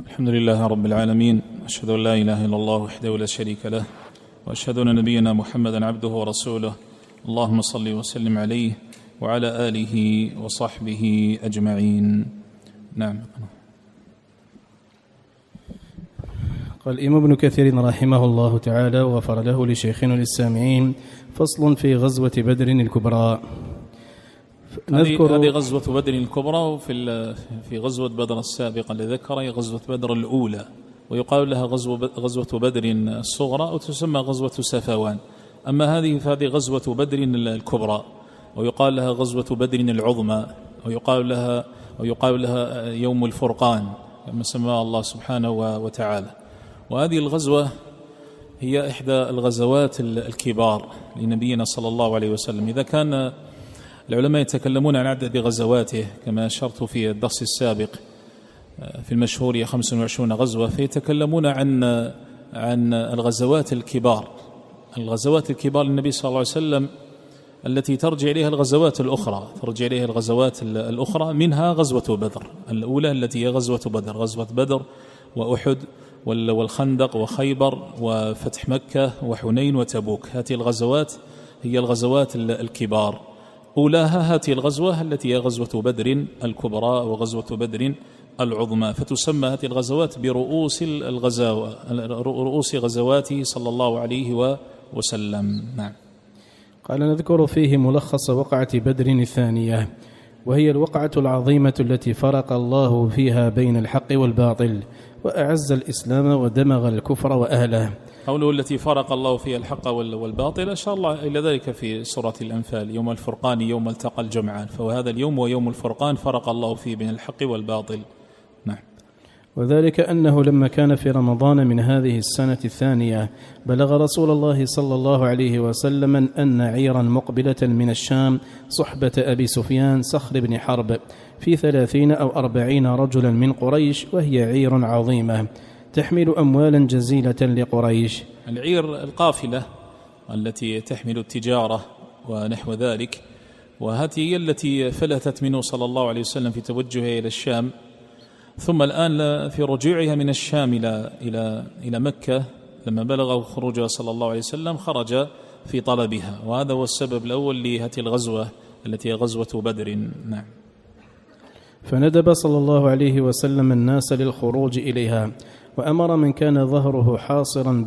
الحمد لله رب العالمين، أشهد أن لا إله إلا الله وحده لا شريك له، وأشهد أن نبينا محمدا عبده ورسوله. اللهم صل وسلم عليه وعلى آله وصحبه أجمعين. نعم. قال الإمام ابن كثير رحمه الله تعالى وغفر له لشيخنا للسامعين: فصل في غزوة بدر الكبرى. هذه غزوة بدر الكبرى، وفي غزوة بدر السابقة اللي ذكرها غزوة بدر الأولى، ويقال لها غزوة بدر الصغرى، أو تسمى غزوة سفوان. أما هذه فهذه غزوة بدر الكبرى، ويقال لها غزوة بدر العظمى، ويقال لها يوم الفرقان كما سماها الله سبحانه وتعالى. وهذه الغزوة هي إحدى الغزوات الكبار لنبينا صلى الله عليه وسلم. إذا كان العلماء يتكلمون عن عدد غزواته كما أشرت في الدرس السابق في المشهور 25 غزوة، فيتكلمون عن الغزوات الكبار، الغزوات الكبار للنبي صلى الله عليه وسلم التي ترجع إليها الغزوات الأخرى، منها غزوة بدر الأولى التي هي غزوة بدر، غزوة بدر وأحد والخندق وخيبر وفتح مكة وحنين وتبوك. هذه الغزوات هي الغزوات الكبار. أولاها هذه الغزوة التي هي غزوة بدر الكبرى وغزوة بدر العظمى، فتسمى هذه الغزوات برؤوس رؤوس غزواته صلى الله عليه وسلم. نعم. قال: نذكر فيه ملخص وقعة بدر الثانية، وهي الوقعة العظيمة التي فرق الله فيها بين الحق والباطل، وأعز الإسلام ودمغ الكفر وأهله. قوله التي فرق الله فيها الحق والباطل أشار الله إلى ذلك في سورة الأنفال: يوم الفرقان يوم التقى الجمعان، فهذا اليوم ويوم الفرقان فرق الله فيه بين الحق والباطل. نعم. وذلك أنه لما كان في رمضان من هذه السنة الثانية بلغ رسول الله صلى الله عليه وسلم أن عيرا مقبلة من الشام صحبة أبي سفيان صخر بن حرب في 30 أو 40 رجلا من قريش، وهي عير عظيمة تحمل أموالا جزيلة لقريش. العير القافلة التي تحمل التجارة ونحو ذلك، وهذه هي التي فلتت منه صلى الله عليه وسلم في توجهه إلى الشام، ثم الآن في رجوعها من الشام إلى مكة لما بلغه خروجها صلى الله عليه وسلم خرج في طلبها، وهذا هو السبب الأول لهذه الغزوة التي هي غزوة بدر. نعم. فندب صلى الله عليه وسلم الناس للخروج إليها، وأمر من كان ظهره حاصرا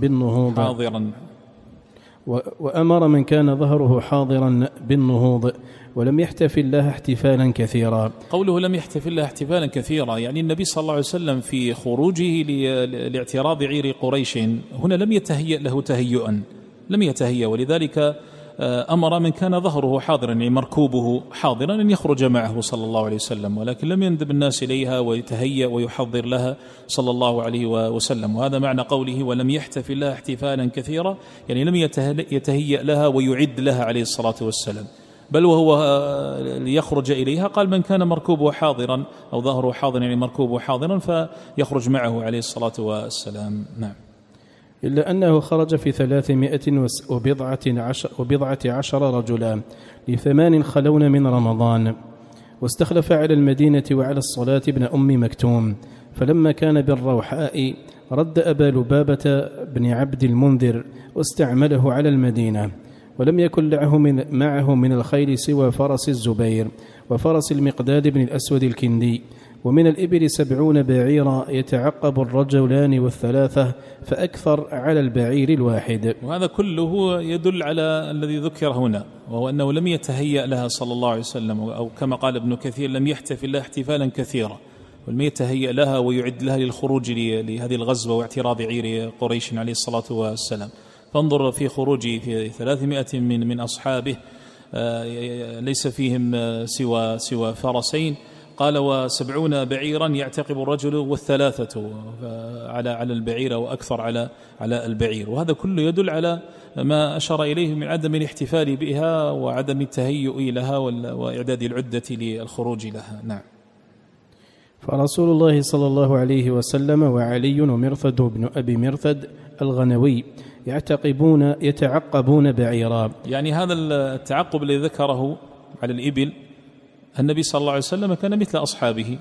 بالنهوض ولم يحتفل لها احتفالا كثيرا. قوله لم يحتفل لها احتفالا كثيرا يعني النبي صلى الله عليه وسلم في خروجه لاعتراض عير قريش هنا لم يتهيأ له تهيئا، لم يتهيأ، ولذلك أمر من كان ظهره حاضرا يعني مركوبه حاضرا أن يخرج معه صلى الله عليه وسلم، ولكن لم يندب الناس إليها ويتهيأ ويحضر لها صلى الله عليه وسلم. وهذا معنى قوله ولم يحتفل لها احتفالا كثيرا، يعني لم يتهيأ لها ويعد لها عليه الصلاة والسلام، بل وهو ليخرج إليها قال من كان مركوبه حاضرا أو ظهره حاضرا يعني مركوبه حاضرا فيخرج معه عليه الصلاة والسلام. نعم. إلا أنه خرج في 319 رجلا ل8 خلون من رمضان، واستخلف على المدينة وعلى الصلاة ابن أم مكتوم. فلما كان بالروحاء رد أبا لبابة بن عبد المنذر واستعمله على المدينة، ولم يكن معه من الخيل سوى فرس الزبير وفرس المقداد بن الأسود الكندي، ومن الإبل 70 بعيرا يتعقب الرجلان والثلاثة فأكثر على البعير الواحد. وهذا كله يدل على الذي ذكر هنا، وهو أنه لم يتهيأ لها صلى الله عليه وسلم، أو كما قال ابن كثير لم يحتفل لها احتفالا كثيرا، ولم يتهيأ لها ويعد لها للخروج لهذه الغزوة واعتراض عير قريش عليه الصلاة والسلام. فانظر في خروجه في 300 من أصحابه ليس فيهم سوى فرسين، قال 70 بعيرا يعتقب الرجل والثلاثة على البعير وأكثر على البعير. وهذا كله يدل على ما أشار إليه من عدم الاحتفال بها وعدم التهيؤ لها وإعداد العدة للخروج لها. نعم. فرسول الله صلى الله عليه وسلم وعلي ومرثد بن أبي مرثد الغنوي يتعقبون بعيرا. يعني هذا التعقب الذي ذكره على الإبل النبي صلى الله عليه وسلم كان مثل أصحابه،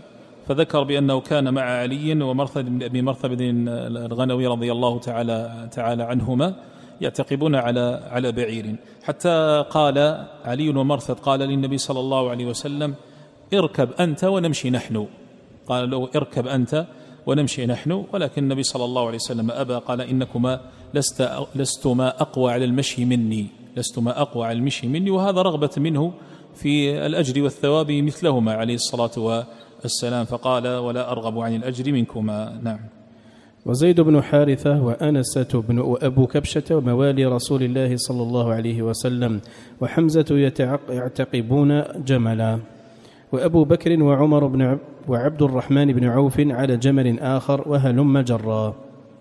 فذكر بأنه كان مع علي ومرثد بن أبي مرثد الغنوي رضي الله تعالى عنهما يعتقبون على بعير، حتى قال علي ومرثد قال للنبي صلى الله عليه وسلم: اركب أنت ونمشي نحن. قال له: اركب أنت ونمشي نحن، ولكن النبي صلى الله عليه وسلم أبى، قال: إنكما لستما أقوى على المشي مني، لستما أقوى على المشي مني، وهذا رغبة منه في الأجر والثواب مثلهما عليه الصلاة والسلام، فقال: ولا أرغب عن الأجر منكما. نعم. وزيد بن حارثة وأنسة بن وأبو كبشة وموالي رسول الله صلى الله عليه وسلم وحمزة يعتقبون جملا، وأبو بكر وعمر وعبد الرحمن بن عوف على جمل آخر، وهلم جرا.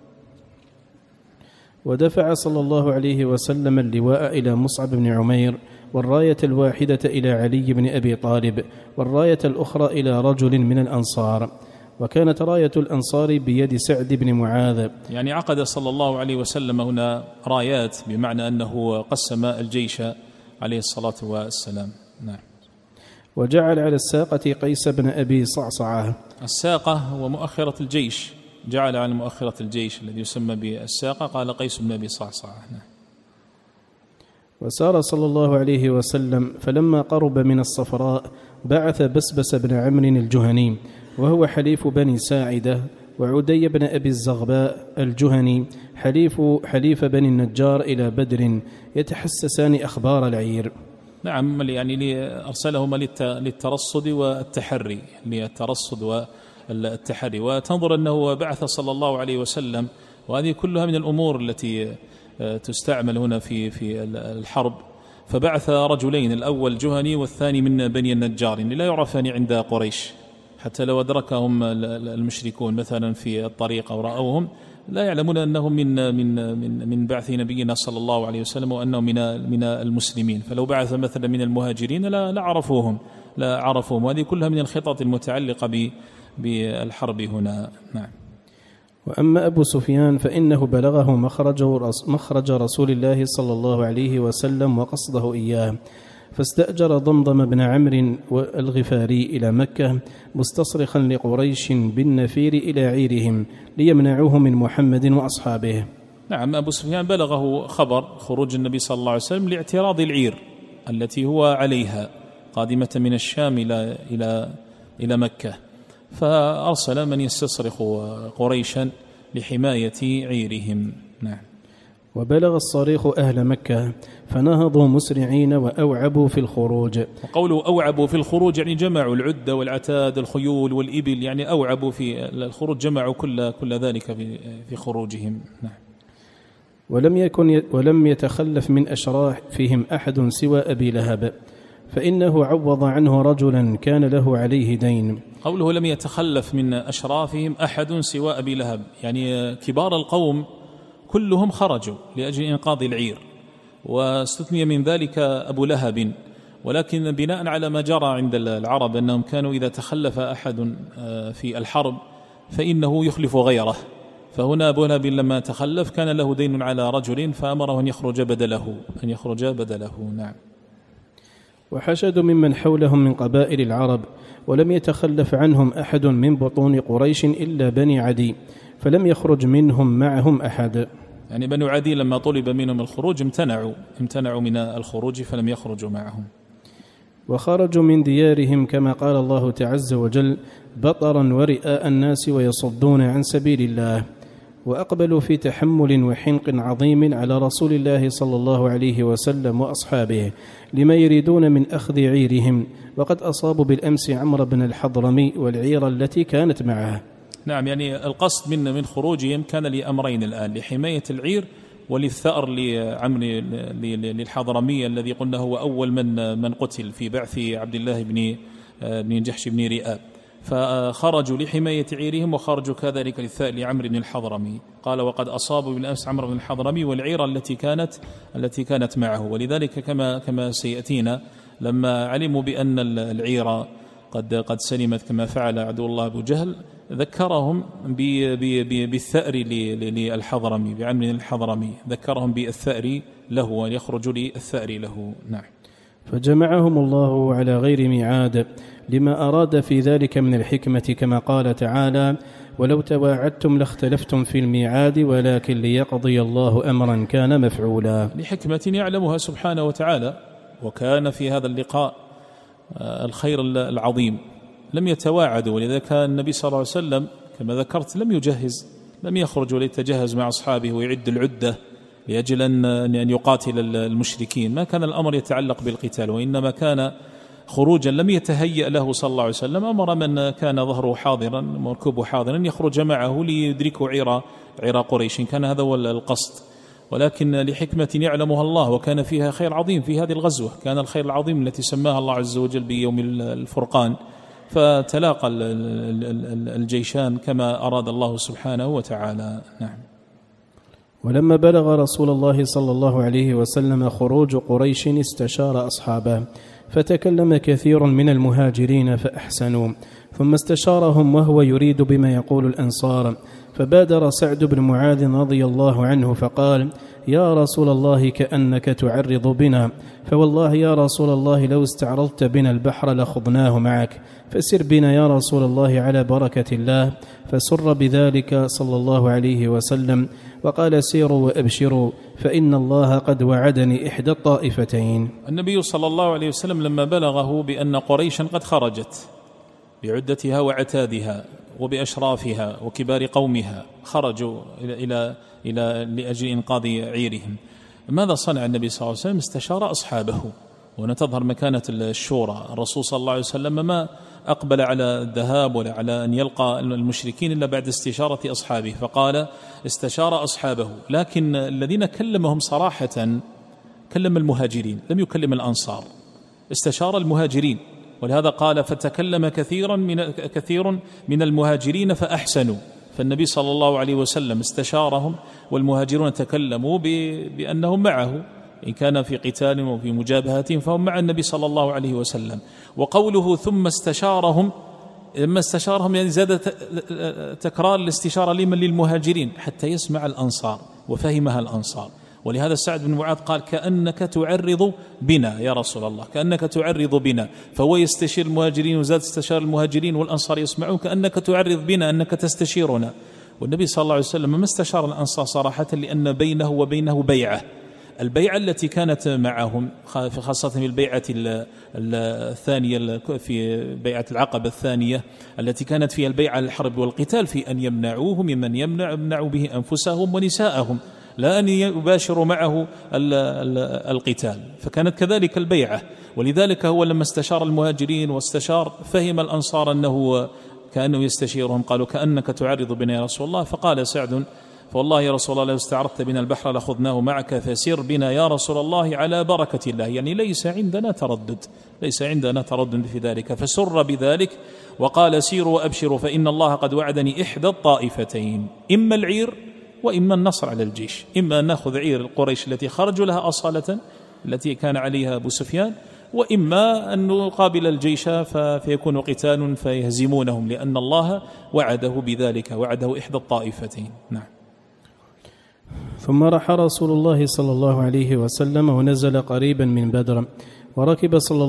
ودفع صلى الله عليه وسلم اللواء إلى مصعب بن عمير، والراية الواحدة إلى علي بن أبي طالب، والراية الأخرى إلى رجل من الأنصار، وكانت راية الأنصار بيد سعد بن معاذ. يعني عقد صلى الله عليه وسلم هنا رايات، بمعنى أنه قسم الجيش عليه الصلاة والسلام. نعم. وجعل على الساقة قيس بن أبي صعصعة. الساقة هو مؤخرة الجيش، جعل على مؤخرة الجيش الذي يسمى بالساقة، قال قيس بن أبي صعصعة. نعم. وسار صلى الله عليه وسلم، فلما قرب من الصفراء بعث بسبس بن عمرو الجهني، وهو حليف بني ساعدة، وعدي بن أبي الزغباء الجهني حليف بني النجار إلى بدر، يتحسسان أخبار العير. نعم، يعني أرسلهما للترصد والتحري، وتنظر أنه بعث صلى الله عليه وسلم، وهذه كلها من الأمور التي تستعمل هنا في الحرب. فبعث رجلين، الأول جهني والثاني من بني النجار، لا يعرفان عند قريش، حتى لو أدركهم المشركون مثلا في الطريق أو رأوهم لا يعلمون أنهم من بعث نبينا صلى الله عليه وسلم، وأنهم من المسلمين. فلو بعث مثلا من المهاجرين لا عرفوهم، وهذه كلها من الخطط المتعلقة بالحرب هنا. نعم. وأما أبو سفيان فإنه بلغه مخرج رسول الله صلى الله عليه وسلم وقصده إياه، فاستأجر ضمضم بن عمرو الغفاري إلى مكة، مستصرخا لقريش بالنفير إلى عيرهم ليمنعوه من محمد وأصحابه. نعم، أبو سفيان بلغه خبر خروج النبي صلى الله عليه وسلم لاعتراض العير التي هو عليها، قادمة من الشام إلى مكة، فأرسل من يستصرخ قريشا لحماية عيرهم. نعم. وبلغ الصريخ أهل مكة فنهضوا مسرعين وأوعبوا في الخروج. وقوله أوعبوا في الخروج يعني جمعوا العدة والعتاد، الخيول والإبل، يعني أوعبوا في الخروج، جمعوا كل ذلك في خروجهم. نعم. ولم يتخلف من أشرافهم أحد سوى أبي لهب، فإنه عوض عنه رجلا كان له عليه دين. قوله لم يتخلف من أشرافهم أحد سوى أبي لهب، يعني كبار القوم كلهم خرجوا لأجل إنقاذ العير، واستثني من ذلك أبو لهب، ولكن بناء على ما جرى عند العرب أنهم كانوا إذا تخلف أحد في الحرب فإنه يخلف غيره، فهنا أبو لهب لما تخلف كان له دين على رجل فأمره أن يخرج بدله. نعم. وحشدوا ممن حولهم من قبائل العرب، ولم يتخلف عنهم أحد من بطون قريش إلا بني عدي، فلم يخرج منهم معهم أحد. يعني بنو عدي لما طلب منهم الخروج امتنعوا من الخروج فلم يخرجوا معهم. وخرجوا من ديارهم كما قال الله عز وجل بطرا ورئاء الناس ويصدون عن سبيل الله، وأقبلوا في تحمل وحنق عظيم على رسول الله صلى الله عليه وسلم وأصحابه لما يريدون من أخذ عيرهم، وقد أصابوا بالأمس عمرو بن الحضرمي والعير التي كانت معه. نعم، يعني القصد من خروجهم كان لأمرين الآن، لحماية العير وللثأر لعمرو للحضرمي الذي قلنا هو أول من قتل في بعث عبد الله بن جحش بن رئاب، فخرجوا لحماية عيرهم وخرجوا كذلك للثأر لعمرو بن الحضرمي. قال وقد أصابوا بالأمس عمرو بن الحضرمي والعير التي كانت معه. ولذلك كما سيأتينا لما علموا بأن العير قد سلمت كما فعل عدو الله أبو جهل ذكرهم بالثأر للحضرمي بعمرو الحضرمي، ذكرهم بالثأر له ويخرج للثأر له. نعم. فجمعهم الله على غير ميعاد لما أراد في ذلك من الحكمة، كما قال تعالى: ولو تواعدتم لاختلفتم في الميعاد ولكن ليقضي الله أمرا كان مفعولا. لحكمة يعلمها سبحانه وتعالى. وكان في هذا اللقاء الخير العظيم، لم يتواعدوا، ولذا كان النبي صلى الله عليه وسلم كما ذكرت لم يجهز، لم يخرج وليتجهز مع أصحابه ويعد العدة لأجل أن يقاتل المشركين. ما كان الأمر يتعلق بالقتال، وإنما كان خروجا لم يتهيأ له صلى الله عليه وسلم. أمر من كان ظهره حاضرا مركوبه حاضرا يخرج معه ليدركوا عير قريش، كان هذا هو القصد. ولكن لحكمة يعلمها الله، وكان فيها خير عظيم في هذه الغزوة، كان الخير العظيم التي سماها الله عز وجل بيوم الفرقان، فتلاقى الجيشان كما أراد الله سبحانه وتعالى. نعم. ولما بلغ رسول الله صلى الله عليه وسلم خروج قريش استشار أصحابه، فتكلم كثير من المهاجرين فأحسنوا، ثم استشارهم وهو يريد بما يقول الأنصار، فبادر سعد بن معاذ رضي الله عنه فقال: يا رسول الله كأنك تعرض بنا، فوالله يا رسول الله لو استعرضت بنا البحر لخضناه معك، فسر بنا يا رسول الله على بركة الله. فسر بذلك صلى الله عليه وسلم وقال: سيروا وأبشروا فإن الله قد وعدني إحدى الطائفتين. النبي صلى الله عليه وسلم لما بلغه بأن قريشا قد خرجت بعدتها وعتادها وبأشرافها وكبار قومها، خرجوا إلى لأجل إنقاذ عيرهم، ماذا صنع النبي صلى الله عليه وسلم؟ استشار أصحابه. وهنا تظهر مكانة الشورى. الرسول صلى الله عليه وسلم ما أقبل على الذهاب ولا على أن يلقى المشركين إلا بعد استشارة أصحابه، فقال استشار أصحابه. لكن الذين كلمهم صراحة كلم المهاجرين، لم يكلم الأنصار، استشار المهاجرين. ولهذا قال: فتكلم كثير من المهاجرين فأحسنوا. فالنبي صلى الله عليه وسلم استشارهم، والمهاجرون تكلموا بأنهم معه، إن كان في قتال وفي مجابهة فهم مع النبي صلى الله عليه وسلم. وقوله ثم استشارهم، لما استشارهم يعني زاد تكرار الاستشارة لمن؟ للمهاجرين، حتى يسمع الأنصار وفهمها الأنصار. ولهذا سعد بن معاذ قال: كأنك تعرض بنا يا رسول الله، كأنك تعرض بنا. فهو يستشير المهاجرين وزاد استشار المهاجرين، والأنصار يسمعون كأنك تعرض بنا، أنك تستشيرنا. والنبي صلى الله عليه وسلم ما استشار الأنصار صراحة، لأن بينه وبينه بيعة، البيعة التي كانت معهم خاصة في البيعة الثانية، في بيعة العقبة الثانية التي كانت فيها البيعة الحرب والقتال، في أن يمنعوه ممن يمنعوا به أنفسهم ونساءهم، لا أن يباشروا معه القتال، فكانت كذلك البيعة. ولذلك هو لما استشار المهاجرين واستشار فهم الأنصار أنه كأنه يستشيرهم، قالوا: كأنك تعرض بنا يا رسول الله. فقال سعد: فوالله يا رسول الله لو استعرضت بنا البحر لخذناه معك، فسر بنا يا رسول الله على بركة الله. يعني ليس عندنا تردد في ذلك. فسر بذلك وقال: سيروا وأبشروا فإن الله قد وعدني إحدى الطائفتين، إما العير وإما النصر على الجيش، إما أن نأخذ عير قريش التي خرجوا لها أصالة التي كان عليها أبو سفيان، وإما أن نقابل الجيش فيكون قتال فيهزمونهم، لأن الله وعده بذلك، وعده إحدى الطائفتين. نعم. ثم رحى رسول الله صلى الله عليه وسلم ونزل قريبا من بدر، وركب صلى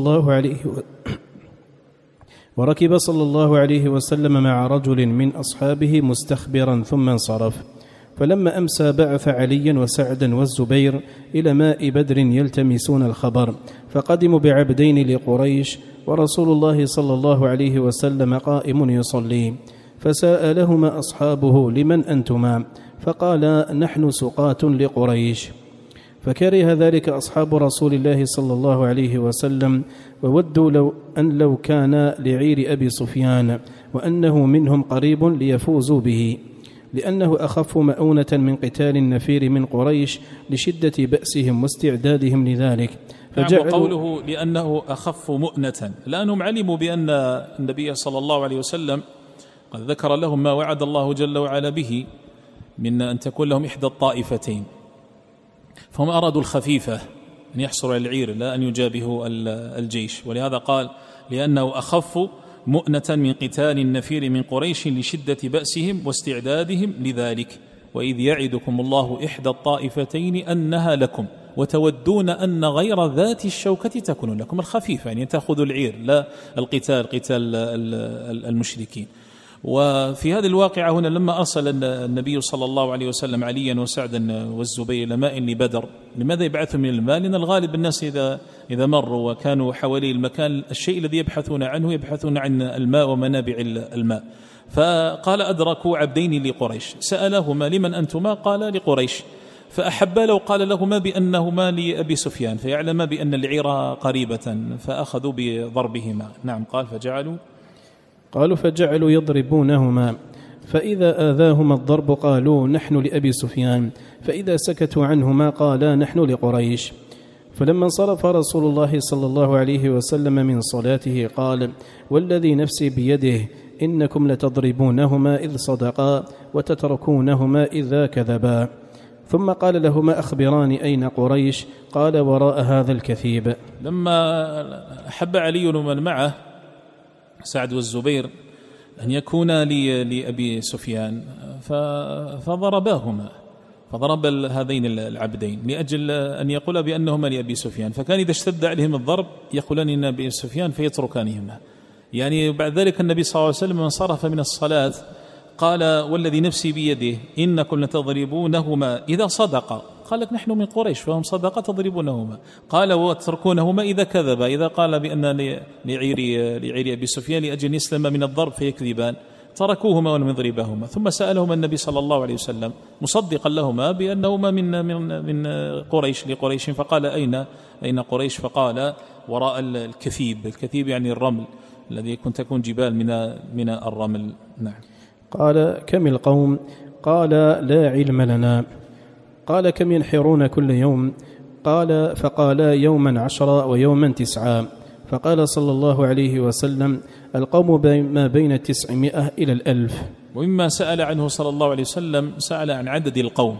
الله عليه وسلم مع رجل من أصحابه مستخبرا، ثم انصرف. فلما أمسى بعث عليا وسعدا والزبير إلى ماء بدر يلتمسون الخبر، فقدموا بعبدين لقريش، ورسول الله صلى الله عليه وسلم قائم يصلي. فسألهما أصحابه: لمن أنتما؟ فقال: نحن سقاة لقريش. فكره ذلك أصحاب رسول الله صلى الله عليه وسلم، وودوا لو كان لعير أبي سفيان، وأنه منهم قريب ليفوزوا به، لأنه أخف مؤونة من قتال النفير من قريش لشدة بأسهم واستعدادهم لذلك. وقوله لأنه أخف مؤنة، لأنهم علموا بأن النبي صلى الله عليه وسلم قد ذكر لهم ما وعد الله جل وعلا به من أن تكون لهم إحدى الطائفتين، فهم أرادوا الخفيفة أن يحصروا على العير لا أن يجابهوا الجيش. ولهذا قال: لأنه أخف مؤنة من قتال النفير من قريش لشدة بأسهم واستعدادهم لذلك، وإذ يعدكم الله إحدى الطائفتين أنها لكم وتودون أن غير ذات الشوكة تكون لكم، الخفيفة يعني تأخذوا العير لا قتال المشركين. وفي هذه الواقعة هنا لما أرسل النبي صلى الله عليه وسلم عليا وسعدا والزبير إلى ماء لبدر، لماذا يبعثوا من الماء؟ لأن الغالب الناس إذا مروا وكانوا حوالي المكان الشيء الذي يبحثون عنه يبحثون عن الماء ومنابع الماء. فقال أدركوا عبدين لقريش سألهما لمن أنتما؟ قال لقريش. فأحب لو قال لهما بأنهما لأبي سفيان فيعلم بأن العير قريبة، فأخذوا بضربهما. نعم. قالوا فجعلوا يضربونهما، فإذا آذاهما الضرب قالوا نحن لأبي سفيان، فإذا سكتوا عنهما قالا نحن لقريش. فلما انصرف رسول الله صلى الله عليه وسلم من صلاته قال والذي نفسي بيده إنكم لتضربونهما إذ صدقا وتتركونهما إذا كذبا. ثم قال لهما أخبراني أين قريش؟ قال وراء هذا الكثيب. لما أحب علي ومن معه سعد والزبير أن يكون لأبي سفيان فضرباهما، فضرب هذين العبدين لأجل أن يقول بأنهما لأبي سفيان، فكان إذا اشتد عليهم الضرب يقولان إن أبي سفيان فيتركانهما. يعني بعد ذلك النبي صلى الله عليه وسلم انصرف من الصلاة قال والذي نفسي بيده إنكم لتضربونهما إذا صدق، قال لك نحن من قريش فهم صدق تضربونهما، قال وتركونهما إذا كذب، إذا قال بأن لعير أبي سفيان لأجل يسلم من الضرب فيكذبان تركوهما ولم يضربهما. ثم سألهما النبي صلى الله عليه وسلم مصدقا لهما بأنهما من قريش لقريش، فقال أين قريش؟ فقال وراء الكثيب يعني الرمل الذي كنت تكون جبال من الرمل. نعم. قال كم القوم؟ قال لا علم لنا. قال كم ينحرون كل يوم؟ قال فقالا يوما 10 ويوما 9. فقال صلى الله عليه وسلم القوم ما بين 900 إلى 1000. ومما سأل عنه صلى الله عليه وسلم سأل عن عدد القوم،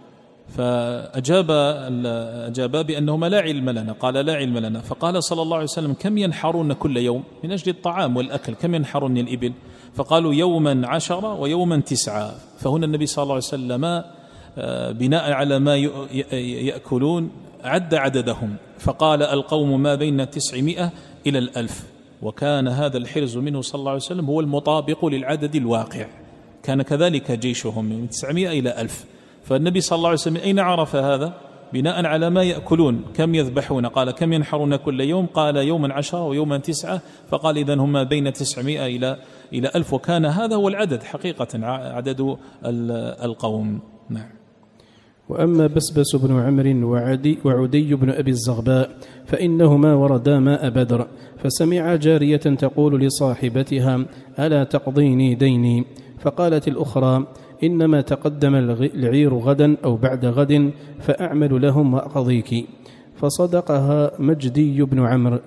فأجاب بأنهما لا علم لنا، قال لا علم لنا. فقال صلى الله عليه وسلم كم ينحرون كل يوم؟ من أجل الطعام والأكل كم ينحرون من الإبل؟ فقالوا يوما 10 ويوما 9. فهنا النبي صلى الله عليه وسلم بناء على ما يأكلون عد عددهم، فقال القوم ما بين 900 إلى 1000. وكان هذا الحرز منه صلى الله عليه وسلم هو المطابق للعدد الواقع، كان كذلك جيشهم من 900 إلى 1000. فالنبي صلى الله عليه وسلم أين عرف هذا؟ بناء على ما يأكلون كم يذبحون، قال كم ينحرون كل يوم؟ قال يوما 10 ويوما 9. فقال إذن هم بين 900 إلى 1000، وكان هذا هو العدد حقيقة عدد القوم. نعم. وأما بسبس بن عمرو وعدي بن أبي الزغباء فإنهما وردا ماء بدر، فسمع جارية تقول لصاحبتها ألا تقضيني ديني؟ فقالت الأخرى إنما تقدم العير غدا أو بعد غد فأعمل لهم وأقضيك. فصدقها مجدي بن عمرو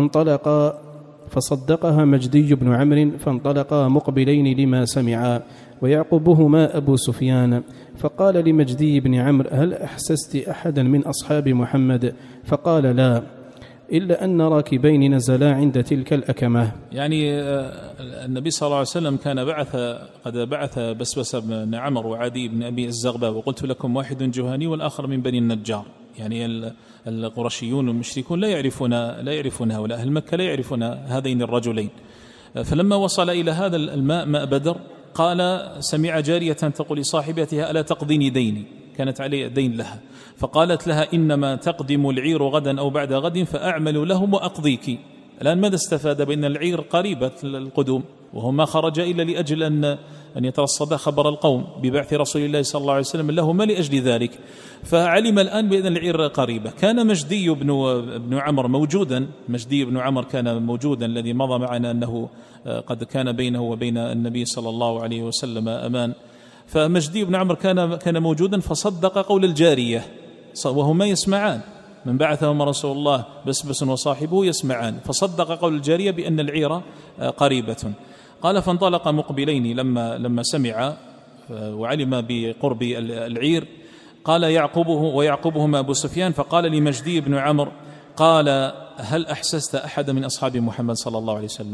فانطلقا مقبلين لما سمعا، ويعقبهما أبو سفيان. فقال لمجدي بن عمرو هل أحسست أحدا من أصحاب محمد؟ فقال لا، إلا أن راكبين نزلا عند تلك الأكمة. يعني النبي صلى الله عليه وسلم كان قد بعث بسبس بن عمرو وعدي بن أبي الزغباء، وقلت لكم واحد جهني والآخر من بني النجار، يعني القرشيون والمشركون لا يعرفون هؤلاء، أهل مكة لا يعرفون هذين الرجلين. فلما وصل إلى هذا الماء ماء بدر قال سمع جارية تقول لصاحبتها ألا تقضيني ديني؟ كانت عليه دين لها، فقالت لها إنما تقدم العير غدا أو بعد غد فأعمل لهم وأقضيك. الآن ماذا استفاد؟ بأن العير قريبة القدوم، وهو ما خرج إلا لأجل أن يترصد خبر القوم ببعث رسول الله صلى الله عليه وسلم له ما لأجل ذلك. فعلم الآن بأن العير قريبة. كان مجدي بن عمرو موجودا، مجدي بن عمرو كان موجودا الذي مضى معنا أنه قد كان بينه وبين النبي صلى الله عليه وسلم أمان. فمجدي بن عمرو كان موجودا فصدق قول الجارية وهما يسمعان، من بعثهم رسول الله بسبس وصاحبه يسمعان، فصدق قول الجارية بأن العير قريبة. قال فانطلق مقبلين لما سمع وعلم بقرب العير. قال ويعقبهما أبو سفيان، فقال لمجدي بن عمرو قال هل أحسست أحد من أصحاب محمد صلى الله عليه وسلم؟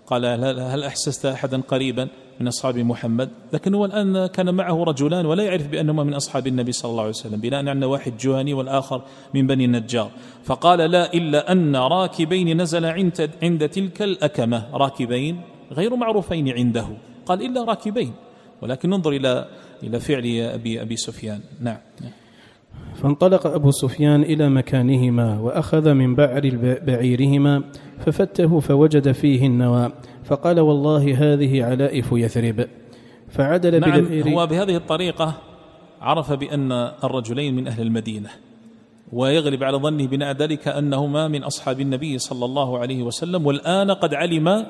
قال هل أحسست أحدا قريبا من أصحاب محمد؟ لكن هو الآن كان معه رجلان ولا يعرف بأنهما من أصحاب النبي صلى الله عليه وسلم، بناء على واحد جهني والآخر من بني النجار. فقال لا إلا أن راكبين نزل عند تلك الأكمة، راكبين غير معروفين عنده، قال إلا راكبين. ولكن ننظر إلى فعل أبي سفيان. نعم. فانطلق أبو سفيان إلى مكانهما وأخذ من بعر بعيرهما ففته فوجد فيه النوى، فقال والله هذه علائف يثرب، فعدل بالعير. هو بهذه الطريقة عرف بأن الرجلين من أهل المدينة، ويغلب على ظنه بناء ذلك أنهما من أصحاب النبي صلى الله عليه وسلم، والآن قد علم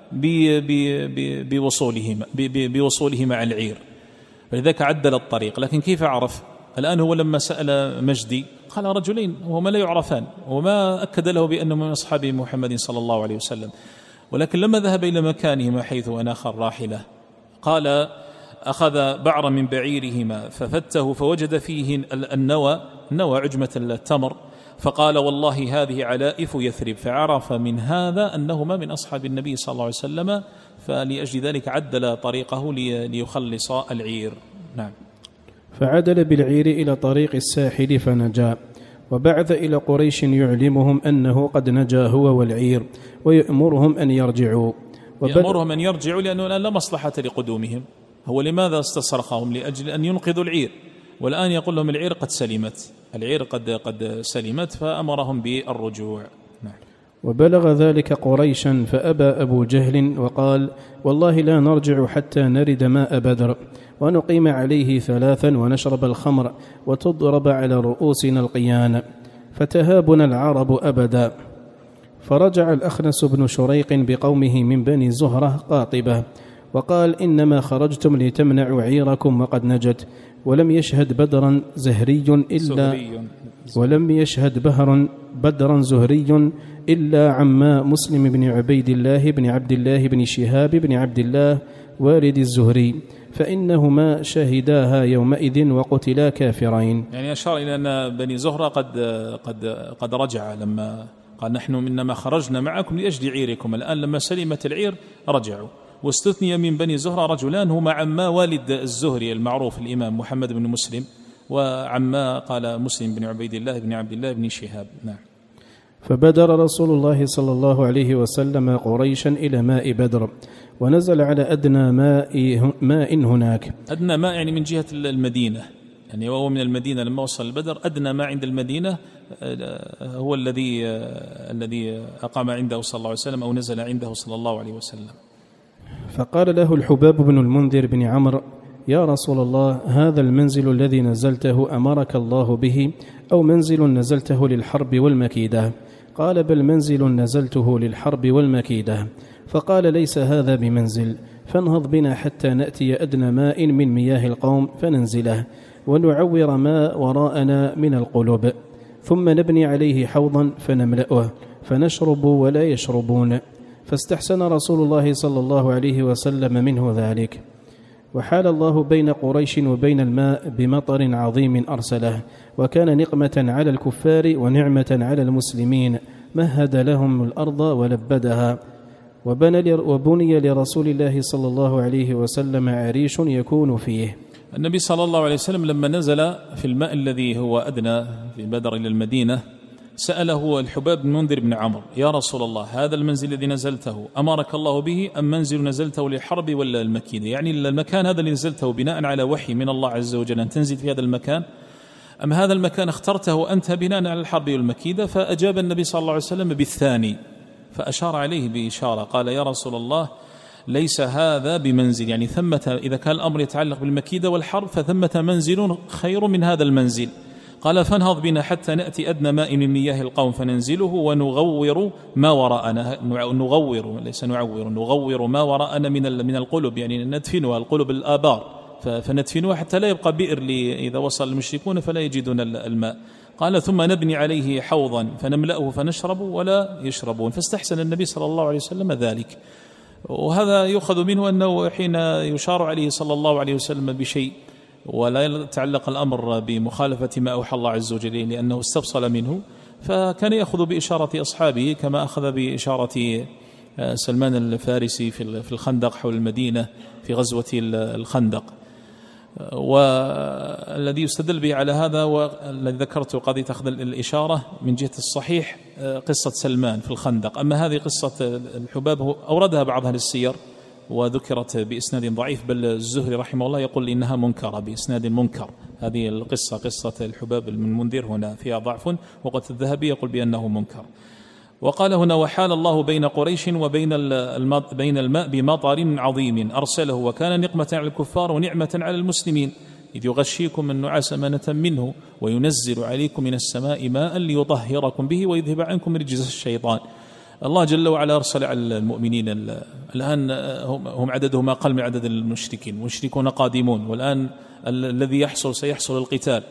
بوصولهما على العير، فلذلك عدل الطريق. لكن كيف عرف؟ الآن هو لما سأل مجدي قال رجلين وهما لا يعرفان، وما أكد له بأنهما من أصحاب محمد صلى الله عليه وسلم. ولكن لما ذهب إلى مكانهما حيث أناخ الراحلة قال أخذ بعرا من بعيرهما ففته فوجد فيه النوى عجمة التمر، فقال والله هذه علائف يثرب، فعرف من هذا أنهما من أصحاب النبي صلى الله عليه وسلم، فلأجل ذلك عدل طريقه ليخلص العير. نعم. فعدل بالعير إلى طريق الساحل فنجا، وبعث إلى قريش يعلمهم أنه قد نجا هو والعير، ويأمرهم أن يرجعوا. يأمرهم أن يرجعوا لأنه الآن لا مصلحة لقدومهم. هو لماذا استصرخهم؟ لأجل أن ينقذوا العير، والآن يقول لهم العير قد سلمت، العير قد سلمت، فأمرهم بالرجوع. نعم. وبلغ ذلك قريشا فأبى أبو جهل وقال والله لا نرجع حتى نرد ماء بدر، ونقيم عليه 3 ونشرب الخمر وتضرب على رؤوسنا القيان، فتهابنا العرب أبدا. فرجع الأخنس بن شريق بقومه من بني زهرة قاطبة وقال إنما خرجتم لتمنعوا عيركم وقد نجت، ولم يشهد بدرا زهري إلا عما مسلم بن عبيد الله بن عبد الله بن شهاب بن عبد الله والد الزهري، فإنهما شهداها يومئذ وقتلا كافرين. يعني أشار إلى أن بني زهرة قد رجع لما قال نحن إنما خرجنا معكم لأجل عيركم، الآن لما سلمت العير رجعوا. واستثني من بني زهرة رجلان هما عما والد الزهري المعروف الإمام محمد بن مسلم، وعما قال مسلم بن عبيد الله بن عبد الله بن شهاب. نعم. فبدر رسول الله صلى الله عليه وسلم قريشا إلى ماء بدر، ونزل على أدنى ماء هناك. أدنى ماء يعني من جهة المدينة، يعني وهو من المدينة لما وصل البدر أدنى ما عند المدينة هو الذي أقام عنده صلى الله عليه وسلم أو نزل عنده صلى الله عليه وسلم. فقال له الحباب بن المنذر بن عمرو يا رسول الله هذا المنزل الذي نزلته أمرك الله به أو منزل نزلته للحرب والمكيدة؟ قال بل منزل نزلته للحرب والمكيدة. فقال ليس هذا بمنزل، فانهض بنا حتى نأتي أدنى ماء من مياه القوم فننزله ونعور ما وراءنا من القلوب، ثم نبني عليه حوضا فنملأه فنشرب ولا يشربون. فاستحسن رسول الله صلى الله عليه وسلم منه ذلك. وحال الله بين قريش وبين الماء بمطر عظيم أرسله، وكان نقمة على الكفار ونعمة على المسلمين، مهد لهم الأرض ولبدها. وبني لرسول الله صلى الله عليه وسلم عريش يكون فيه. النبي صلى الله عليه وسلم لما نزل في الماء الذي هو أدنى في بدر إلى المدينة سأله الحباب بن منذر بن عمرو يا رسول الله هذا المنزل الذي نزلته أمرك الله به أم منزل نزلته للحرب ولا المكيدة؟ يعني المكان هذا اللي نزلته بناء على وحي من الله عز وجل أن تنزل في هذا المكان، أم هذا المكان اخترته أنت بناء على الحرب والمكيدة؟ فأجاب النبي صلى الله عليه وسلم بالثاني، فأشار عليه بإشارة قال يا رسول الله ليس هذا بمنزل، يعني ثمة إذا كان الأمر يتعلق بالمكيدة والحرب فثمة منزل خير من هذا المنزل. قال فانهض بنا حتى نأتي أدنى ماء من مياه القوم فننزله ونغور ما وراءنا، نغور ليس نعور، نغور ما وراءنا من القلب، يعني ندفنها القلب الآبار فندفنها حتى لا يبقى بئر إذا وصل المشركون فلا يجدون الماء. قال ثم نبني عليه حوضا فنملأه فنشرب ولا يشربون. فاستحسن النبي صلى الله عليه وسلم ذلك. وهذا يؤخذ منه أنه حين يشار عليه صلى الله عليه وسلم بشيء ولا يتعلق الأمر بمخالفة ما أوحى الله عز وجل لأنه استفصل منه، فكان يأخذ بإشارة أصحابه كما أخذ بإشارة سلمان الفارسي في الخندق حول المدينة في غزوة الخندق. والذي يستدل به على هذا والذي ذكرته قضية أخذ الإشارة من جهة الصحيح قصة سلمان في الخندق. أما هذه قصة الحباب أوردها بعض أهل السير وذكرت بإسناد ضعيف، بل الزهري رحمه الله يقول إنها منكرة بإسناد منكر. هذه القصة قصة الحباب من المنذر هنا فيها ضعف، وقد الذهبي يقول بأنه منكر. وقال هنا: وحال الله بين قريش وبين بين الماء بمطر عظيم أرسله وكان نقمة على الكفار ونعمة على المسلمين، إذ يغشيكم النعاس أمانة منه وينزل عليكم من السماء ماء ليطهركم به ويذهب عنكم رجز الشيطان. الله جل وعلا أرسل على المؤمنين الآن هم عددهم أقل من عدد المشركين، المشركون قادمون، والآن الذي يحصل سيحصل القتال.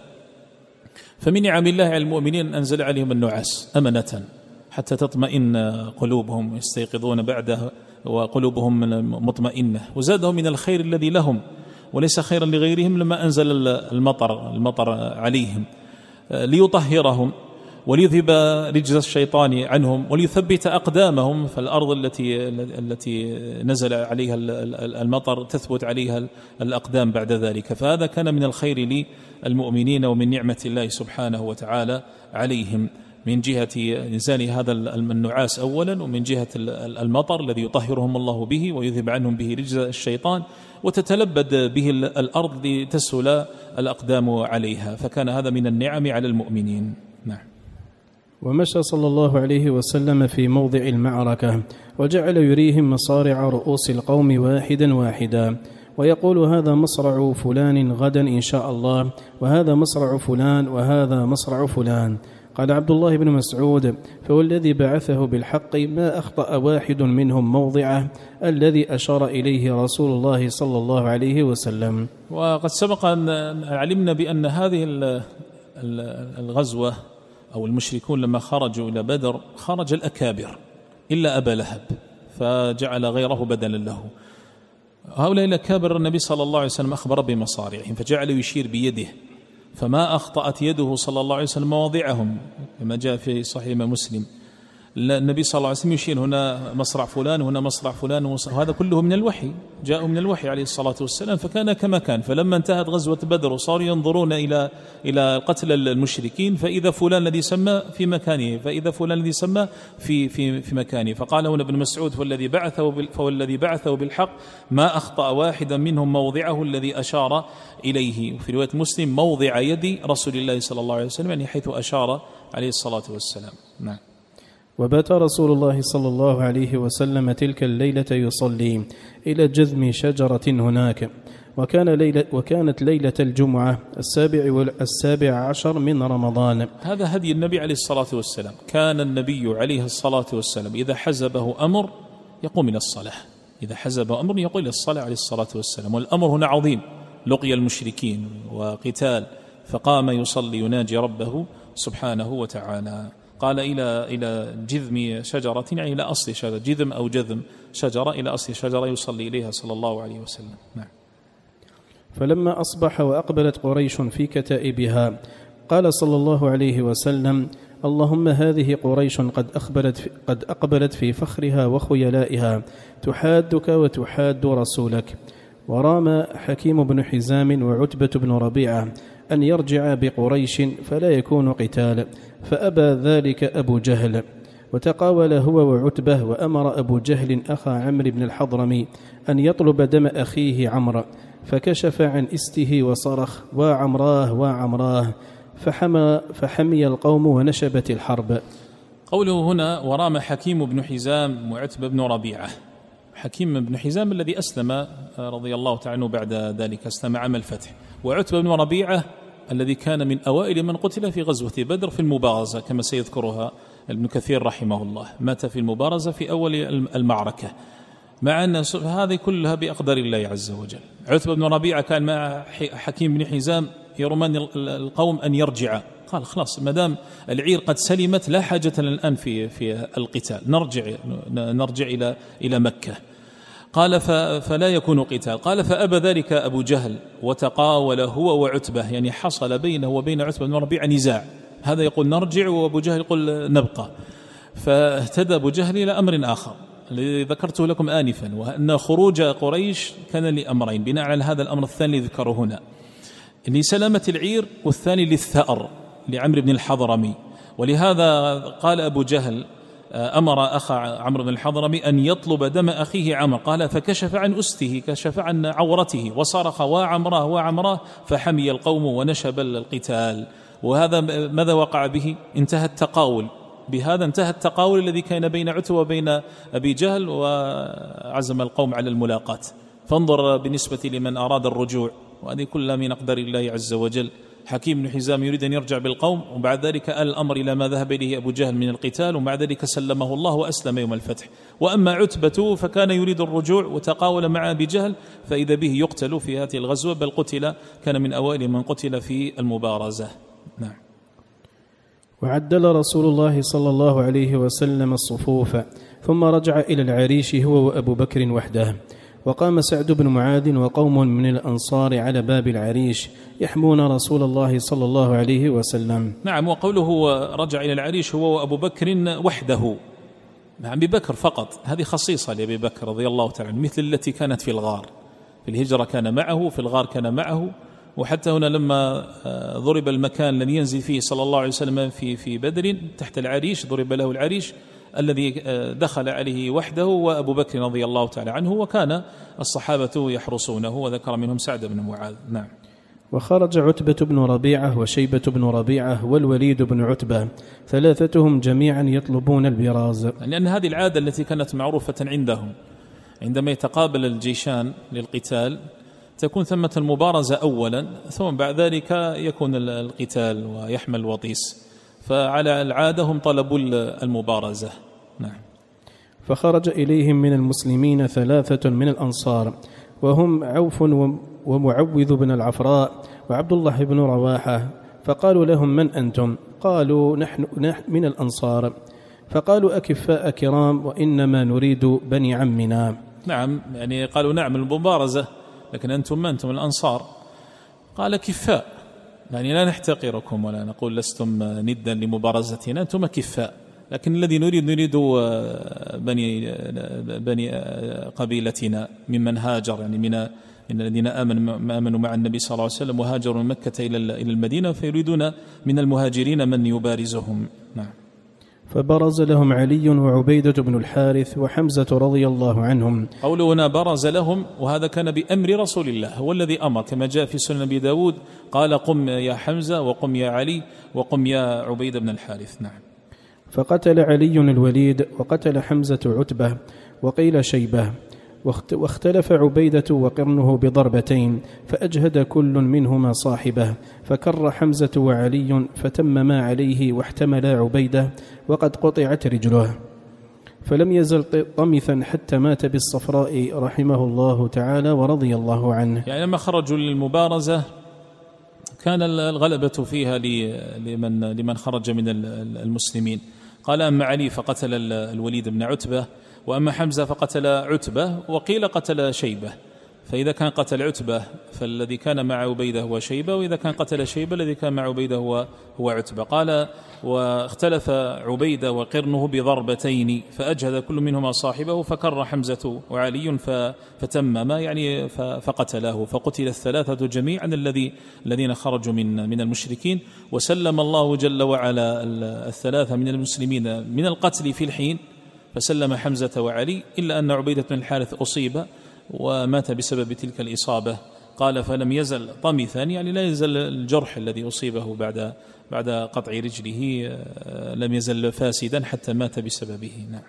فمن نعم الله على المؤمنين أنزل عليهم النعاس أمنة حتى تطمئن قلوبهم يستيقظون بعدها وقلوبهم مطمئنة، وزادهم من الخير الذي لهم وليس خيرا لغيرهم لما أنزل المطر عليهم ليطهرهم وليذهب رجز الشيطان عنهم وليثبت أقدامهم، فالأرض التي نزل عليها المطر تثبت عليها الأقدام بعد ذلك. فهذا كان من الخير للمؤمنين ومن نعمة الله سبحانه وتعالى عليهم، من جهة إنزال هذا النعاس أولا، ومن جهة المطر الذي يطهرهم الله به ويذهب عنهم به رجز الشيطان وتتلبد به الأرض لتسهل الأقدام عليها. فكان هذا من النعم على المؤمنين. نعم. ومشى صلى الله عليه وسلم في موضع المعركة وجعل يريهم مصارع رؤوس القوم واحدا واحدا، ويقول: هذا مصرع فلان غدا إن شاء الله، وهذا مصرع فلان، وهذا مصرع فلان. قال عبد الله بن مسعود: فوالذي بعثه بالحق ما أخطأ واحد منهم موضعه الذي أشار إليه رسول الله صلى الله عليه وسلم. وقد سبق أن علمنا بأن هذه الغزوة أو المشركون لما خرجوا إلى بدر خرج الأكابر إلا أبا لهب، فجعل غيره بدلا له. هؤلاء الأكابر النبي صلى الله عليه وسلم أخبر بمصارعهم فجعل يشير بيده، فما أخطأت يده صلى الله عليه وسلم مواضعهم كما جاء في صحيح مسلم. النبي صلى الله عليه وسلم يشير هنا مصرع فلان وهنا مصرع فلان، وهذا كله من الوحي، جاءوا من الوحي عليه الصلاة والسلام، فكان كما كان. فلما انتهت غزوة بدر وصاروا ينظرون إلى قتل المشركين، فإذا فلان الذي سمى في مكانه، فإذا فلان الذي سمى في مكانه. فقال هنا ابن مسعود: فوالذي بعثه بالحق ما أخطأ واحدا منهم موضعه الذي أشار إليه. وفي رواية مسلم: موضع يد رسول الله صلى الله عليه وسلم، يعني حيث أشار عليه الصلاة والسلام. نعم. وبات رسول الله صلى الله عليه وسلم تلك الليلة يصلي إلى جذم شجرة هناك، وكانت ليلة الجمعة 17 من رمضان. هذا هدي النبي عليه الصلاة والسلام. كان النبي عليه الصلاة والسلام إذا حزبه أمر يقوم إلى الصلاة، إذا حزبه أمر يقوم إلى الصلاة عليه الصلاة والسلام. والأمر هنا عظيم، لقي المشركين وقتال، فقام يصلي يناجي ربه سبحانه وتعالى. قال إلى جذم شجرة، يعني إلى أصل شجرة، جذم أو جذم شجرة، إلى أصل شجرة يصلي إليها صلى الله عليه وسلم. نعم. فلما أصبح وأقبلت قريش في كتائبها قال صلى الله عليه وسلم: اللهم هذه قريش قد أقبلت في فخرها وخيلائها تحادك وتحاد رسولك. ورام حكيم بن حزام وعتبة بن ربيعة أن يرجع بقريش فلا يكون قتال، فأبى ذلك أبو جهل، وتقاول هو وعتبة، وأمر أبو جهل أخا عمرو بن الحضرمي أن يطلب دم أخيه عمرو، فكشف عن إسته وصرخ: وعمراه وعمراه، فحمي القوم ونشبت الحرب. قوله هنا: ورام حكيم بن حزام وعتبة بن ربيعة. حكيم بن حزام الذي أسلم رضي الله تعالى عنه بعد ذلك، أسلم عام الفتح. وعتبة بن ربيعة الذي كان من أوائل من قتل في غزوة بدر في المبارزة كما سيذكرها ابن كثير رحمه الله، مات في المبارزة في أول المعركة، مع أن هذه كلها بأقدار الله عز وجل. عتبة بن ربيعة كان مع حكيم بن حزام يرمان القوم أن يرجع، قال: خلاص ما دام العير قد سلمت لا حاجة الآن في القتال، نرجع إلى مكة. قال: فلا يكون قتال. قال: فأبى ذلك أبو جهل، وتقاول هو وعتبة، يعني حصل بينه وبين عتبة بن ربيعة نزاع، هذا يقول نرجع وأبو جهل يقول نبقى. فاهتدى أبو جهل إلى أمر آخر، الذي ذكرته لكم آنفا، وأن خروج قريش كان لأمرين بناء على هذا الأمر الثاني الذي ذكره هنا، لسلامة العير، والثاني للثأر لعمرو بن الحضرمي. ولهذا قال أبو جهل أمر أخا عمرو بن الحضرمي أن يطلب دم أخيه عمرو، قال فكشف عن أسته، كشف عن عورته، وصرخ وعمراه وعمراه، فحمي القوم ونشب القتال. وهذا ماذا وقع به؟ انتهى التقاول، بهذا انتهى التقاول الذي كان بين عتبة وبين أبي جهل، وعزم القوم على الملاقاة. فانظر بالنسبة لمن أراد الرجوع، وهذه كلها من أقدار الله عز وجل. حكيم بن حزام يريد أن يرجع بالقوم، وبعد ذلك آل الأمر إلى ما ذهب إليه أبو جهل من القتال، ومع ذلك سلمه الله وأسلم يوم الفتح. وأما عتبة فكان يريد الرجوع وتقاول مع أبي جهل، فإذا به يقتل في هذه الغزوة، بل قتل، كان من أوائل من قتل في المبارزة. نعم. وعدل رسول الله صلى الله عليه وسلم الصفوف، ثم رجع إلى العريش هو وأبو بكر وحده، وقام سعد بن معاذ وقوم من الأنصار على باب العريش يحمون رسول الله صلى الله عليه وسلم. نعم. وقوله رجع إلى العريش هو وأبو بكر وحده، مع أبي بكر فقط، هذه خصيصة لأبي بكر رضي الله تعالى عنه، مثل التي كانت في الغار. في الهجرة كان معه، في الغار كان معه، وحتى هنا لما ضرب المكان الذي ينزل فيه صلى الله عليه وسلم في بدر تحت العريش، ضرب له العريش الذي دخل عليه وحده وأبو بكر رضي الله تعالى عنه، وكان الصحابة يحرسونه، وذكر منهم سعد بن معاذ. نعم. وخرج عتبة بن ربيعة وشيبة بن ربيعة والوليد بن عتبة، ثلاثتهم جميعا يطلبون البراز، لأن هذه العادة التي كانت معروفة عندهم، عندما يتقابل الجيشان للقتال تكون ثمة المبارزة أولا، ثم بعد ذلك يكون القتال ويحمل الوطيس، فعلى العادة هم طلبوا المبارزة. نعم. فخرج إليهم من المسلمين ثلاثة من الأنصار، وهم عوف ومعوذ بن العفراء وعبد الله بن رواحة، فقالوا لهم من أنتم؟ قالوا نحن من الأنصار، فقالوا أكفاء كرام، وإنما نريد بني عمنا. نعم، يعني قالوا نعم المبارزة، لكن أنتم ما أنتم الأنصار. قال كفاء، يعني لا نحتقركم ولا نقول لستم ندا لمبارزتنا، أنتم كفاء، لكن الذي نريد بني قبيلتنا ممن هاجر، يعني من الذين آمنوا مع النبي صلى الله عليه وسلم وهاجروا من مكة إلى المدينة، فيريدون من المهاجرين من يبارزهم. نعم. فبرز لهم علي وعبيدة بن الحارث وحمزة رضي الله عنهم. قوله هنا برز لهم، وهذا كان بأمر رسول الله، هو الذي أمر، كما جاء في سنن أبي داود قال قم يا حمزة وقم يا علي وقم يا عبيدة بن الحارث. نعم. فقتل علي الوليد وقتل حمزة عتبة وقيل شيبة، واختلف عبيدة وقرنه بضربتين، فأجهد كل منهما صاحبه، فكر حمزة وعلي فتمما عليه واحتملا عبيدة، وقد قطعت رجله، فلم يزل طمثا حتى مات بالصفراء رحمه الله تعالى ورضي الله عنه. يعني لما خرجوا للمبارزة كان الغلبة فيها لمن خرج من المسلمين. قال أما علي فقتل الوليد بن عتبة، وأما حمزة فقتل عتبة، وقيل قتل شيبة. فإذا كان قتل عتبة فالذي كان مع عبيدة هو شيبة، وإذا كان قتل شيبة الذي كان مع عبيدة هو عتبة. قال واختلف عبيدة وقرنه بضربتين، فأجهد كل منهما صاحبه، فكر حمزة وعلي فتمما، يعني فقتله، فقتل الثلاثة جميعا الذين خرجوا من المشركين، وسلم الله جل وعلا الثلاثة من المسلمين من القتل في الحين، فسلم حمزة وعلي، إلا أن عبيدة بن الحارث أصيب ومات بسبب تلك الإصابة. قال فلم يزل طمثا، يعني لا يزل الجرح الذي أصيبه بعد قطع رجله لم يزل فاسدا حتى مات بسببه. نعم.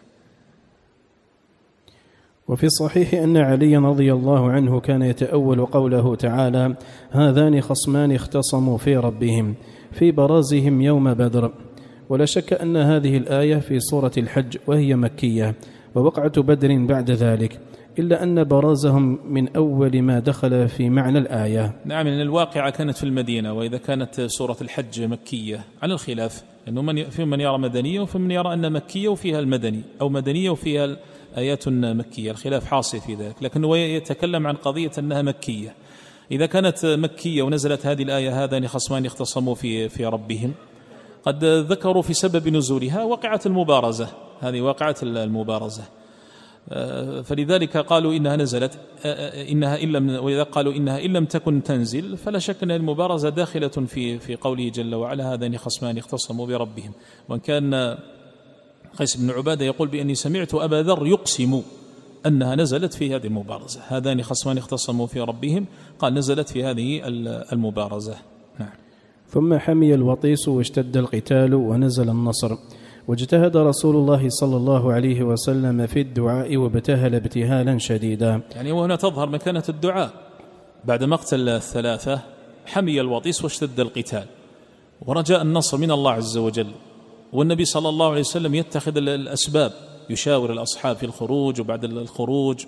وفي الصحيح أن علي رضي الله عنه كان يتأول قوله تعالى: هذان خصمان اختصموا في ربهم في برازهم يوم بدر. ولا شك أن هذه الآية في سورة الحج، وهي مكية، ووقعة بدر بعد ذلك، إلا أن برازهم من أول ما دخل في معنى الآية. نعم، لأن الواقعة كانت في المدينة، وإذا كانت سورة الحج مكية على الخلاف، لأنه في من يرى مدنية وفي من يرى أن مكية وفيها المدني، أو مدنية وفيها آيات مكية، الخلاف حاصل في ذلك، لكن هو يتكلم عن قضية أنها مكية. إذا كانت مكية ونزلت هذه الآية هذان خصمان اختصموا في ربهم، قد ذكروا في سبب نزولها وقعة المبارزة، هذه وقعة المبارزة. فلذلك قالوا إنها نزلت وإذا قالوا إنها إن لم تكن تنزل فلا شك أن المبارزة داخلة في قوله جل وعلا هذان خصمان اختصموا بربهم. وإن كان قيس بن عبادة يقول بأني سمعت أبا ذر يقسم أنها نزلت في هذه المبارزة، هذان خصمان اختصموا في ربهم، قال نزلت في هذه المبارزة. نعم. ثم حمي الوطيس واشتد القتال ونزل النصر، واجتهد رسول الله صلى الله عليه وسلم في الدعاء وابتهل ابتهالا شديدا. يعني وهنا تظهر مكانة الدعاء بعد مقتل الثلاثة، حمي الوطيس واشتد القتال ورجاء النصر من الله عز وجل، والنبي صلى الله عليه وسلم يتخذ الأسباب، يشاور الأصحاب في الخروج وبعد الخروج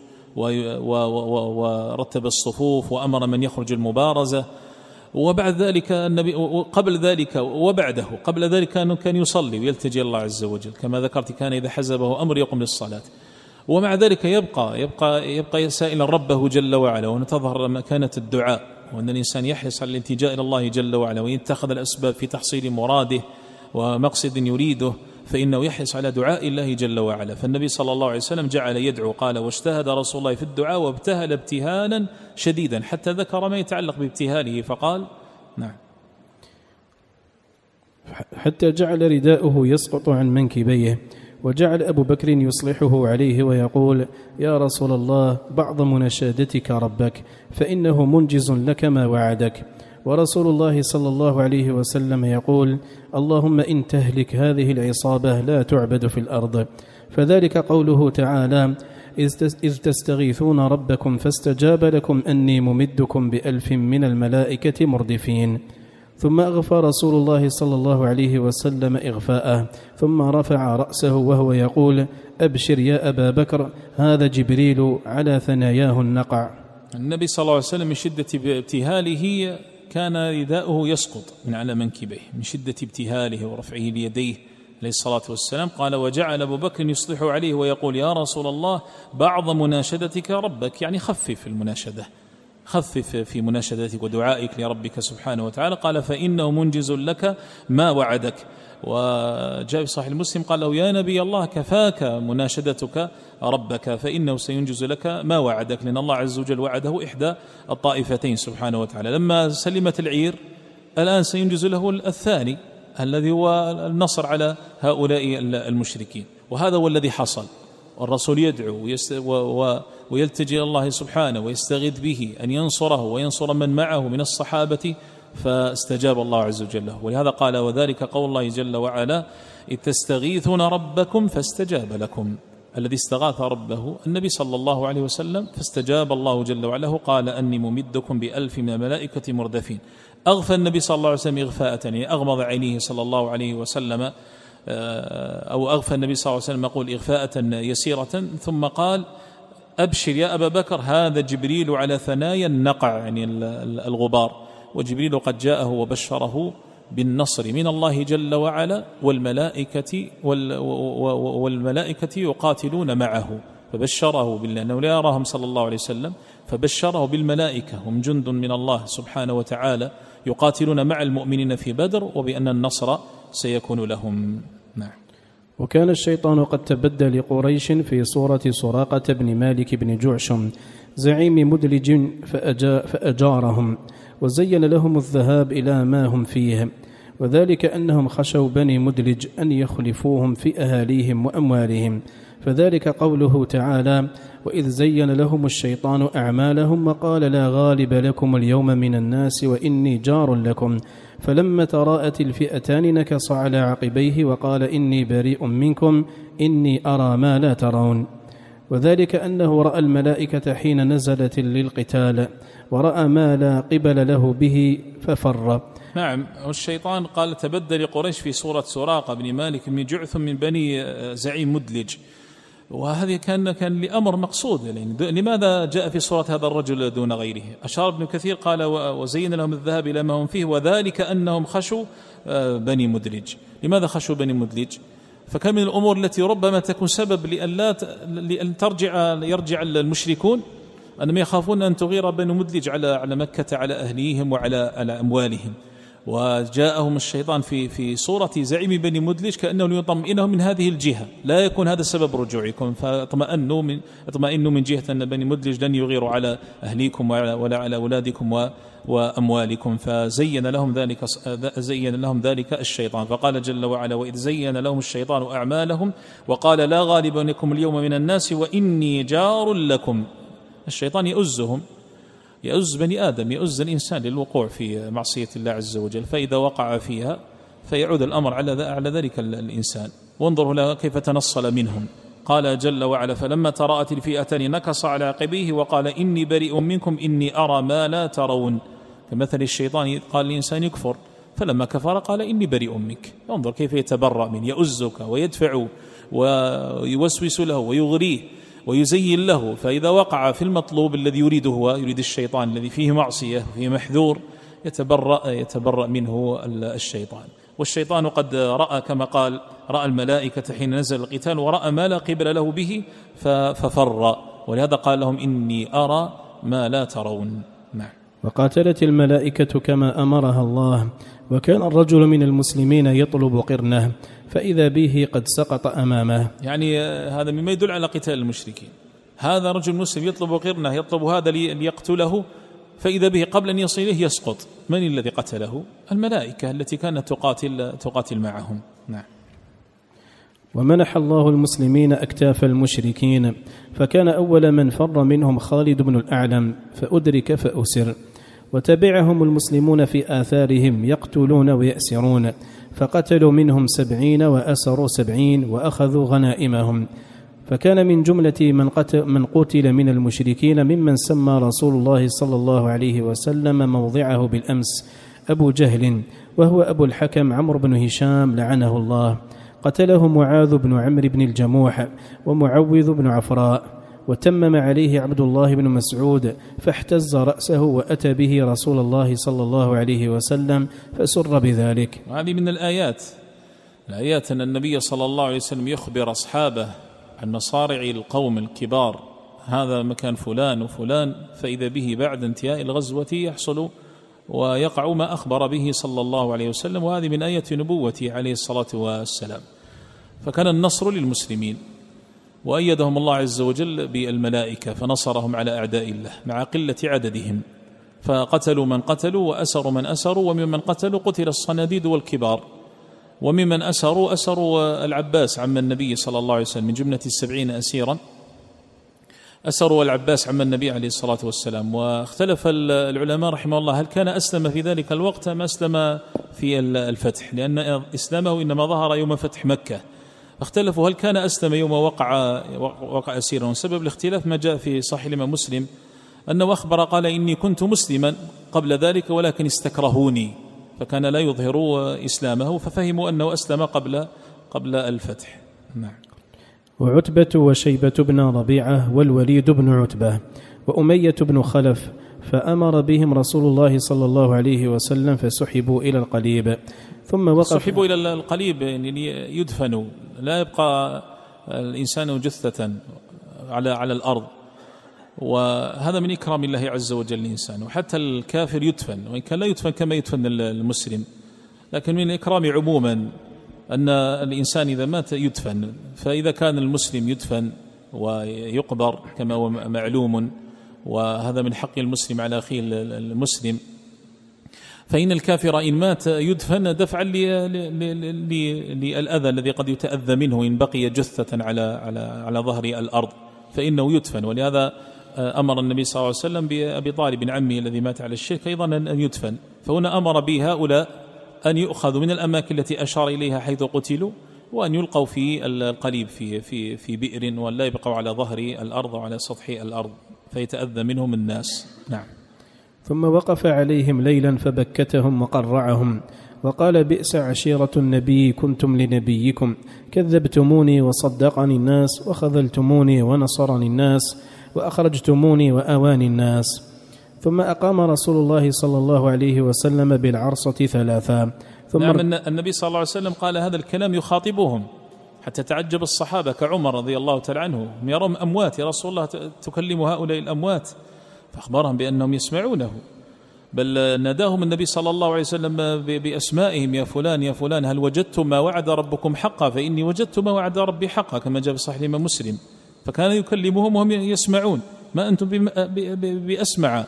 ورتب الصفوف وأمر من يخرج المبارزة. وبعد ذلك النبي قبل ذلك وبعده قبل ذلك كان يصلي ويلتجي الله عز وجل كما ذكرت، كان إذا حزبه أمر يقوم للصلاة، ومع ذلك يبقى سائلا ربه جل وعلا. ونتظهر مكانة الدعاء، وأن الإنسان يحرص على الالتجاء إلى الله جل وعلا ويتخذ الأسباب في تحصيل مراده ومقصد يريده، فإنه يحرص على دعاء الله جل وعلا. فالنبي صلى الله عليه وسلم جعل يدعو، قال واجتهد رسول الله في الدعاء وابتهل ابتهالا شديدا، حتى ذكر ما يتعلق بابتهاله فقال نعم حتى جعل رداؤه يسقط عن منكبيه، وجعل أبو بكر يصلحه عليه ويقول يا رسول الله بعض مناشدتك ربك فإنه منجز لك ما وعدك. ورسول الله صلى الله عليه وسلم يقول اللهم إن تهلك هذه العصابة لا تعبد في الأرض. فذلك قوله تعالى إذ تستغيثون ربكم فاستجاب لكم أني ممدكم ب1000 من الملائكة مردفين. ثم أغفى رسول الله صلى الله عليه وسلم إغفاءه، ثم رفع رأسه وهو يقول أبشر يا أبا بكر هذا جبريل على ثناياه النقع. النبي صلى الله عليه وسلم من شدة ابتهاله كان رداؤه يسقط من على منكبيه من شدة ابتهاله ورفعه ليديه عليه الصلاة والسلام. قال وجعل أبو بكر يصلح عليه ويقول يا رسول الله بعض مناشدتك ربك، يعني خفف المناشدة، خفف في مناشدتك ودعائك لربك سبحانه وتعالى. قال فإنه منجز لك ما وعدك. وجاء في صحيح مسلم قال له يا نبي الله كفاك مناشدتك ربك فإنه سينجز لك ما وعدك، لأن الله عز وجل وعده إحدى الطائفتين سبحانه وتعالى. لما سلمت العير الآن سينجز له الثاني الذي هو النصر على هؤلاء المشركين، وهذا هو الذي حصل. والرسول يدعو ويلتجي الله سبحانه ويستغيث به أن ينصره وينصر من معه من الصحابة، فاستجاب الله عز وجل له. ولهذا قال وذلك قول الله جل وعلا إذ تستغيثون ربكم فاستجاب لكم. الذي استغاث ربه النبي صلى الله عليه وسلم فاستجاب الله جل وعلا، قال أني ممدكم ب1000 من الملائكة مردفين. أغفى النبي صلى الله عليه وسلم إغفاءة، يعني أغمض عينيه صلى الله عليه وسلم، أو أغفى النبي صلى الله عليه وسلم يقول إغفاءة يسيرة، ثم قال أبشر يا أبا بكر هذا جبريل على ثنايا النقع، يعني الغبار، وجبريل قد جاءه وبشره بالنصر من الله جل وعلا، والملائكة يقاتلون معه، فبشره بالله أنه لا يراهم صلى الله عليه وسلم، فبشره بالملائكة هم جند من الله سبحانه وتعالى يقاتلون مع المؤمنين في بدر، وبأن النصر سيكون لهم. نعم. وكان الشيطان قد تبدى لقريش في صورة سراقة بن مالك بن جعشم زعيم مدلج فأجارهم، وزين لهم الذهاب إلى ما هم فيه، وذلك أنهم خشوا بني مدلج أن يخلفوهم في أهاليهم وأموالهم. فذلك قوله تعالى وإذ زين لهم الشيطان أعمالهم وقال لا غالب لكم اليوم من الناس وإني جار لكم، فلما تراءت الفئتان نكص على عقبيه وقال إني بريء منكم إني أرى ما لا ترون. وذلك أنه رأى الملائكة حين نزلت للقتال، ورأى ما لا قبل له به ففر. نعم. والشيطان قال تبدل قريش في صورة سراقة بن مالك بن جعثم من بني زعيم مدلج، وهذه كان لأمر مقصود. لماذا جاء في صورة هذا الرجل دون غيره؟ أشار ابن كثير قال وزين لهم الذهاب إلى ما هم فيه، وذلك أنهم خشوا بني مدلج. لماذا خشوا بني مدلج؟ فكان من الأمور التي ربما تكون سبب لأن يرجع المشركون، أنهم يخافون أن تغير بني مدلج على مكة على أهليهم وعلى أموالهم، وجاءهم الشيطان في صورة زعيم بني مدلج كأنه يطمئنهم من هذه الجهة، لا يكون هذا سبب رجوعكم، فاطمئنوا من جهة أن بني مدلج لن يغيروا على أهليكم ولا على أولادكم وأموالكم، فزين لهم ذلك الشيطان. فقال جل وعلا: وإذ زين لهم الشيطان أعمالهم وقال لا غالب لكم اليوم من الناس وإني جار لكم. الشيطان يؤز بني آدم، يؤز الإنسان للوقوع في معصية الله عز وجل، فإذا وقع فيها فيعود الأمر على ذلك الإنسان. وانظروا له كيف تنصل منهم. قال جل وعلا: فلما تراءت الفئتان نكص على عقبيه وقال إني بريء منكم إني أرى ما لا ترون. كمثل الشيطان قال الإنسان يكفر، فلما كفر قال إني بريء منك. انظر كيف يتبرأ من، يؤزك ويدفع ويوسوس له ويغريه ويزين له، فإذا وقع في المطلوب الذي يريده هو، يريد الشيطان الذي فيه معصية وفيه محذور، يتبرأ منه الشيطان. والشيطان قد رأى كما قال: رأى الملائكة حين نزل القتال ورأى ما لا قبل له به ففر، ولهذا قال لهم إني أرى ما لا ترون. نعم. وقاتلت الملائكة كما أمرها الله، وكان الرجل من المسلمين يطلب قرنه فإذا به قد سقط أمامه. يعني هذا مما يدل على قتال المشركين. هذا رجل مسلم يطلب قرنه، يطلب هذا ليقتله، فإذا به قبل أن يصل إليه يسقط. من الذي قتله؟ الملائكة التي كانت تقاتل معهم. نعم. ومنح الله المسلمين أكتاف المشركين، فكان أول من فر منهم خالد بن الأعلم فأدرك فأسر، وتبعهم المسلمون في آثارهم يقتلون ويأسرون، فقتلوا منهم 70 وأسروا 70 وأخذوا غنائمهم. فكان من جملة من قتل من المشركين ممن سمى رسول الله صلى الله عليه وسلم موضعه بالأمس أبو جهل، وهو أبو الحكم عمرو بن هشام لعنه الله. قتله معاذ بن عمرو بن الجموح ومعوذ بن عفراء، وتمم عليه عبد الله بن مسعود فاحتز رأسه وأتى به رسول الله صلى الله عليه وسلم فسر بذلك. هذه من الآيات أن النبي صلى الله عليه وسلم يخبر أصحابه عن مصارع القوم الكبار، هذا مكان فلان وفلان، فإذا به بعد انتهاء الغزوة يحصل ويقع ما أخبر به صلى الله عليه وسلم، وهذه من آية نبوته عليه الصلاة والسلام. فكان النصر للمسلمين، وأيدهم الله عز وجل بالملائكة فنصرهم على أعداء الله مع قلة عددهم، فقتلوا من قتلوا وأسروا من أسروا، وممن قتلوا قتل الصناديد والكبار، وممن أسروا العباس عم النبي صلى الله عليه وسلم من جملة 70 أسيرا، أسروا العباس عم النبي عليه الصلاة والسلام. واختلف العلماء رحمه الله هل كان أسلم في ذلك الوقت أم أسلم في الفتح، لأن إسلامه إنما ظهر يوم فتح مكة، اختلفوا هل كان أسلم يوم وقع أسيرا. وسبب الاختلاف ما جاء في صحيح الإمام مسلم أنه أخبر قال إني كنت مسلما قبل ذلك ولكن استكرهوني، فكان لا يظهر إسلامه، ففهموا أنه أسلم قبل الفتح. نعم. وعتبة وشيبة بن ربيعة والوليد بن عتبة وأمية بن خلف، فأمر بهم رسول الله صلى الله عليه وسلم فسحبوا إلى القليب، ثم وقف. سحبوا إلى القليب يعني يدفنوا، لا يبقى الإنسان جثة على الأرض، وهذا من إكرام الله عز وجل للإنسان. وحتى الكافر يدفن، وإن كان لا يدفن كما يدفن المسلم، لكن من الإكرام عموما أن الإنسان إذا مات يدفن. فإذا كان المسلم يدفن ويقبر كما هو معلوم، وهذا من حق المسلم على أخيه المسلم، فإن الكافر إن مات يدفن دفعا للأذى الذي قد يتأذى منه إن بقي جثة على ظهر الأرض، فإنه يدفن. ولهذا أمر النبي صلى الله عليه وسلم بأبي طالب بن عمه الذي مات على الشرك أيضا أن يدفن. فهنا أمر بهؤلاء أن يؤخذوا من الأماكن التي أشار إليها حيث قتلوا، وأن يلقوا في القليب في بئر، وأن لا يبقوا على ظهر الأرض وعلى سطح الأرض فيتأذى منهم الناس. نعم. ثم وقف عليهم ليلا فبكتهم وقرعهم وقال: بئس عشيرة النبي كنتم لنبيكم، كذبتموني وصدقني الناس، وخذلتموني ونصرني الناس، وأخرجتموني وآواني الناس. ثم أقام رسول الله صلى الله عليه وسلم بالعرصة 3. نعم. النبي صلى الله عليه وسلم قال هذا الكلام يخاطبهم، حتى تعجب الصحابة كعمر رضي الله تعالى عنه، هم يرون أموات، يا رسول الله تكلم هؤلاء الأموات، فأخبرهم بأنهم يسمعونه. بل ناداهم النبي صلى الله عليه وسلم بأسمائهم: يا فلان يا فلان، هل وجدتم ما وعد ربكم حقا؟ فإني وجدت ما وعد ربي حقا، كما جاء في صحيح الإمام مسلم. فكان يكلمهم وهم يسمعون، ما أنتم بأسمع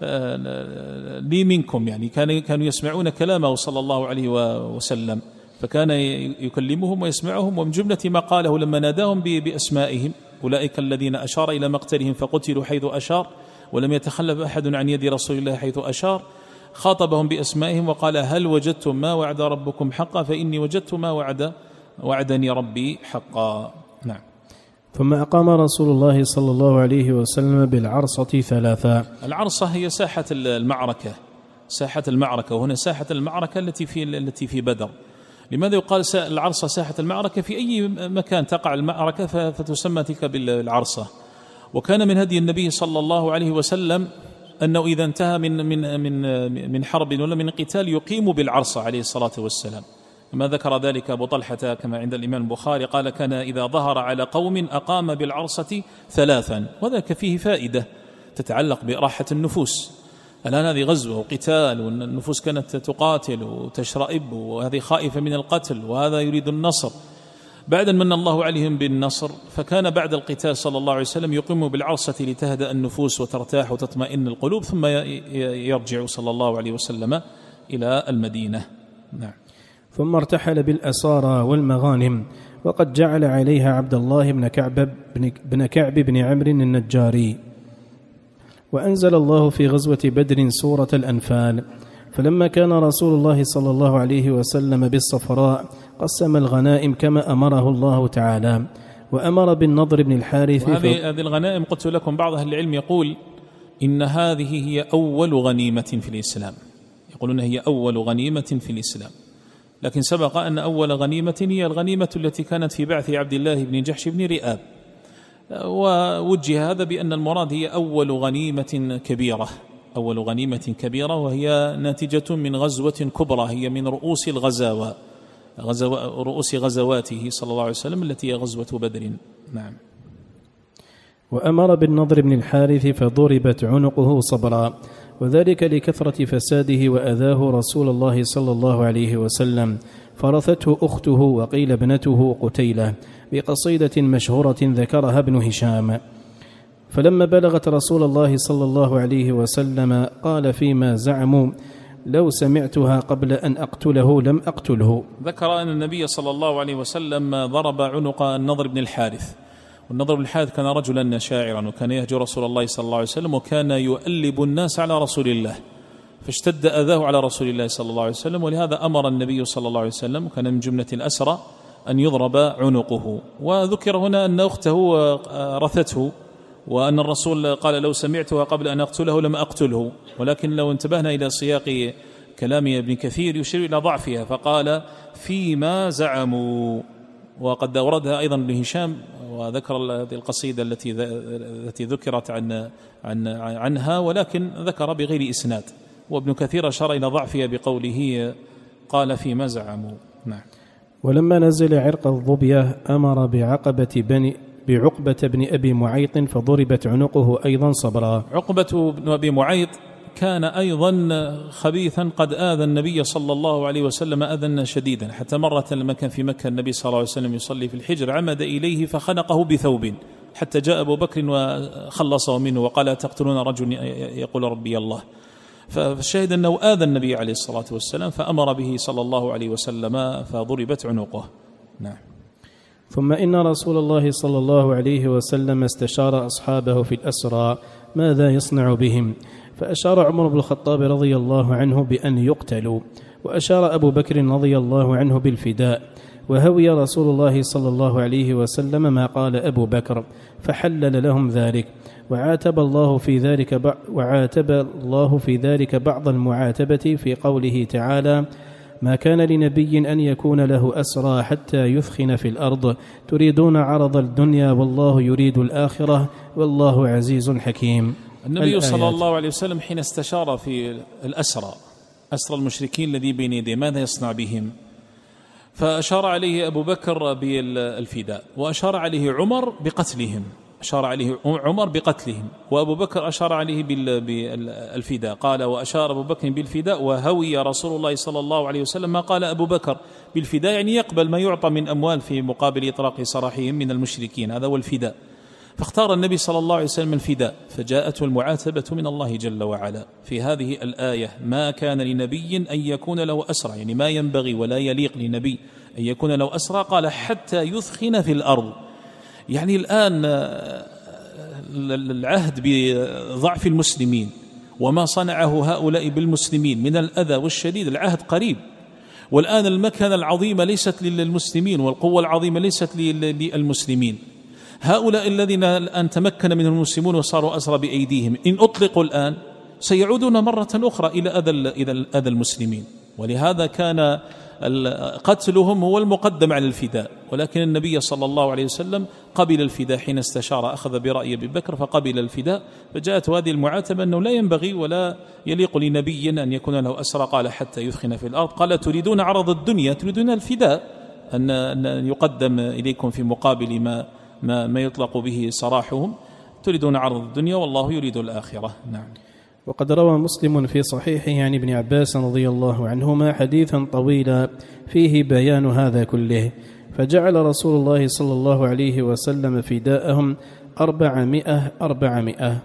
لي منكم، يعني كانوا يسمعون كلامه صلى الله عليه وسلم، فكان يكلمهم ويسمعهم. ومن جملة ما قاله لما ناداهم بأسمائهم: أولئك الذين أشار إلى مقتلهم فقتلوا حيث أشار ولم يتخلف أحد عن يد رسول الله حيث أشار، خاطبهم بأسمائهم وقال: هل وجدتم ما وعد ربكم حقا؟ فإني وجدت ما وعدني ربي حقا. نعم. ثم أقام رسول الله صلى الله عليه وسلم بالعرصة 3. العرصة هي ساحة المعركة، وهنا ساحة المعركة التي في بدر. لماذا يقال العرصة ساحة المعركة؟ في أي مكان تقع المعركة فتسمى تلك بالعرصة. وكان من هدي النبي صلى الله عليه وسلم أنه إذا انتهى من حرب ولا من قتال يقيم بالعرصة عليه الصلاة والسلام، كما ذكر ذلك أبو طلحة كما عند الإمام البخاري قال: كان إذا ظهر على قوم أقام بالعرصة 3. وذلك فيه فائدة تتعلق براحة النفوس. الآن هذه غزوة وقتال، والنفوس كانت تقاتل وتشرئب، وهذه خائفة من القتل، وهذا يريد النصر. بعد أن من الله عليهم بالنصر، فكان بعد القتال صلى الله عليه وسلم يقيم بالعرصة لتهدأ النفوس وترتاح وتطمئن القلوب، ثم يرجع صلى الله عليه وسلم إلى المدينة. نعم. ثم ارتحل بالأسارى والمغانم، وقد جعل عليها عبد الله بن كعب بن عمرو النجاري. وأنزل الله في غزوة بدر سورة الأنفال. فلما كان رسول الله صلى الله عليه وسلم بالصفراء قسم الغنائم كما أمره الله تعالى، وأمر بالنضر بن الحارث. هذه الغنائم قلت لكم بعض أهل العلم يقول إن هذه هي أول غنيمة في الإسلام، يقولون هي أول غنيمة في الإسلام، لكن سبق أن أول غنيمة هي الغنيمة التي كانت في بعث عبد الله بن جحش بن رئاب، ووجه هذا بأن المراد هي أول غنيمة كبيرة، وهي ناتجة من غزوة كبرى، هي من رؤوس غزواته صلى الله عليه وسلم التي هي غزوة بدر. نعم. وأمر بالنضر بن الحارث فضربت عنقه صبرا، وذلك لكثرة فساده وأذاه رسول الله صلى الله عليه وسلم، فرثته أخته وقيل ابنته قتيلة بقصيدة مشهورة ذكرها ابن هشام. فلما بلغت رسول الله صلى الله عليه وسلم قال فيما زعموا: لو سمعتها قبل أن أقتله لم أقتله. ذكر أن النبي صلى الله عليه وسلم ضرب عنق النضر بن الحارث، والنضر بن الحارث كان رجلا شاعرا، وكان يهجو رسول الله صلى الله عليه وسلم، وكان يؤلب الناس على رسول الله، فاشتد أذاه على رسول الله صلى الله عليه وسلم، ولهذا أمر النبي صلى الله عليه وسلم، وكان من جملة الأسرى، أن يضرب عنقه. وذكر هنا أن أخته رثته، وأن الرسول قال: لو سمعتها قبل أن أقتله لم أقتله. ولكن لو انتبهنا إلى سياق كلام ابن كثير يشير إلى ضعفها، فقال: فيما زعموا. وقد أوردها أيضا ابن هشام، وذكر هذه القصيدة التي ذكرت عنها، ولكن ذكر بغير إسناد، وابن كثير أشار إلى ضعفها بقوله قال: فيما زعموا. نعم. ولما نزل عرق الظبية أمر بعقبة بن أبي معيط فضربت عنقه أيضا صبرا. عقبة بن أبي معيط كان أيضا خبيثا، قد آذى النبي صلى الله عليه وسلم أذى شديدا، حتى مرة لما كان في مكة النبي صلى الله عليه وسلم يصلي في الحجر عمد إليه فخنقه بثوب، حتى جاء أبو بكر وخلصه منه وقال: تقتلون رجل يقول ربي الله. فالشاهد أنه آذى النبي عليه الصلاة والسلام، فأمر به صلى الله عليه وسلم فضربت عنقه. نعم. ثم إن رسول الله صلى الله عليه وسلم استشار أصحابه في الأسرى ماذا يصنع بهم، فأشار عمر بن الخطاب رضي الله عنه بأن يقتلوا، وأشار أبو بكر رضي الله عنه بالفداء، وهوي رسول الله صلى الله عليه وسلم ما قال أبو بكر، فحلل لهم ذلك، وعاتب الله في ذلك بعض المعاتبة في قوله تعالى: ما كان لنبي أن يكون له أسرى حتى يثخن في الأرض تريدون عرض الدنيا والله يريد الآخرة والله عزيز حكيم. النبي صلى الله عليه وسلم حين استشار في أسرى المشركين الذي بين يديه ماذا يصنع بهم، فأشار عليه أبو بكر بالفداء، وأشار عليه عمر بقتلهم، أشار عليه عمر بقتلهم، وأبو بكر أشار عليه بالفداء، قال وأشار أبو بكر بالفداء وهوي رسول الله صلى الله عليه وسلم ما قال أبو بكر بالفداء، يعني يقبل ما يعطى من أموال في مقابل إطلاق سراحهم من المشركين، هذا هو الفداء. فاختار النبي صلى الله عليه وسلم الفداء، فجاءته المعاتبة من الله جل وعلا في هذه الآية: ما كان لنبي أن يكون له أسرى، يعني ما ينبغي ولا يليق لنبي أن يكون له أسرى، قال حتى يثخن في الأرض. يعني الآن العهد بضعف المسلمين وما صنعه هؤلاء بالمسلمين من الأذى والشديد، العهد قريب، والآن المكانة العظيمة ليست للمسلمين والقوة العظيمة ليست للمسلمين. هؤلاء الذين الآن تمكن منهم المسلمون وصاروا أسرى بأيديهم إن أطلقوا الآن سيعودون مرة أخرى إلى أذى المسلمين، ولهذا كان قتلهم هو المقدم على الفداء. ولكن النبي صلى الله عليه وسلم قبل الفداء حين استشار، أخذ برأي أبي بكر فقبل الفداء، فجاءت هذه المعاتبة أنه لا ينبغي ولا يليق لنبي أن يكون له أسرى، قال حتى يثخن في الأرض. قال تريدون عرض الدنيا، تريدون الفداء، أن يقدم إليكم في مقابل ما يطلق به سراحهم، تريدون عرض الدنيا والله يريد الآخرة. نعم. وقد روى مسلم في صحيحه عن ابن عباس رضي الله عنهما حديثا طويلا فيه بيان هذا كله، فجعل رسول الله صلى الله عليه وسلم فداءهم 400.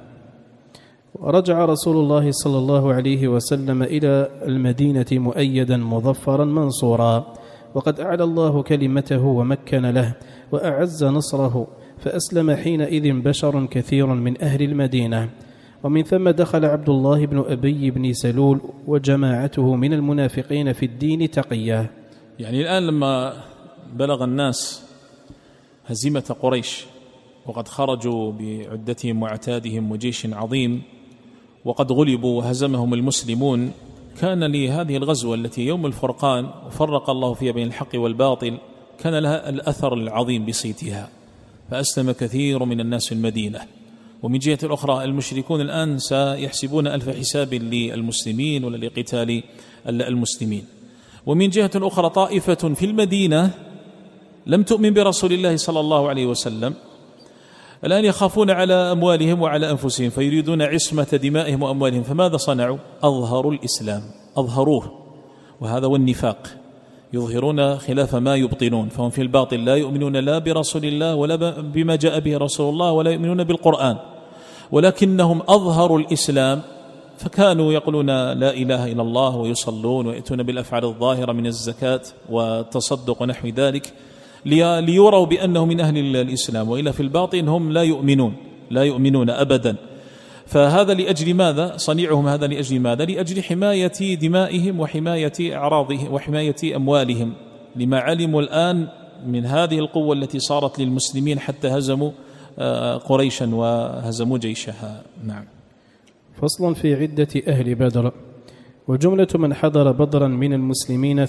ورجع رسول الله صلى الله عليه وسلم إلى المدينة مؤيدا مظفرا منصورا، وقد أعلى الله كلمته ومكن له وأعز نصره، فأسلم حينئذ بشر كثير من أهل المدينة. ومن ثم دخل عبد الله بن أبي بن سلول وجماعته من المنافقين في الدين تقيا. يعني الآن لما بلغ الناس هزيمة قريش وقد خرجوا بعدتهم وعتادهم وجيش عظيم وقد غلبوا وهزمهم المسلمون، كان لهذه الغزوة التي يوم الفرقان وفرق الله فيها بين الحق والباطل كان لها الأثر العظيم بصيتها، فأسلم كثير من الناس في المدينة. ومن جهة الأخرى المشركون الآن سيحسبون ألف حساب للمسلمين ولا لقتال المسلمين. ومن جهة أخرى طائفة في المدينة لم تؤمن برسول الله صلى الله عليه وسلم، الآن يخافون على أموالهم وعلى أنفسهم، فيريدون عصمة دمائهم وأموالهم، فماذا صنعوا؟ أظهروا الإسلام، أظهروه، وهذا هو النفاق، يظهرون خلاف ما يبطنون، فهم في الباطل لا يؤمنون لا برسول الله ولا بما جاء به رسول الله ولا يؤمنون بالقرآن، ولكنهم أظهروا الإسلام، فكانوا يقولون لا إله إلا الله ويصلون ويأتون بالأفعال الظاهرة من الزكاة والتصدق ونحو ذلك ليروا بأنهم من أهل الإسلام، وإلا في الباطن هم لا يؤمنون أبدا. فهذا لأجل ماذا؟ صنيعهم هذا لأجل ماذا؟ لأجل حماية دمائهم وحماية أعراضهم وحماية أموالهم، لما علموا الآن من هذه القوة التي صارت للمسلمين حتى هزموا قريشا وهزموا جيشها. نعم. فصل في عدة أهل بدر. وجملة من حضر بدرا من المسلمين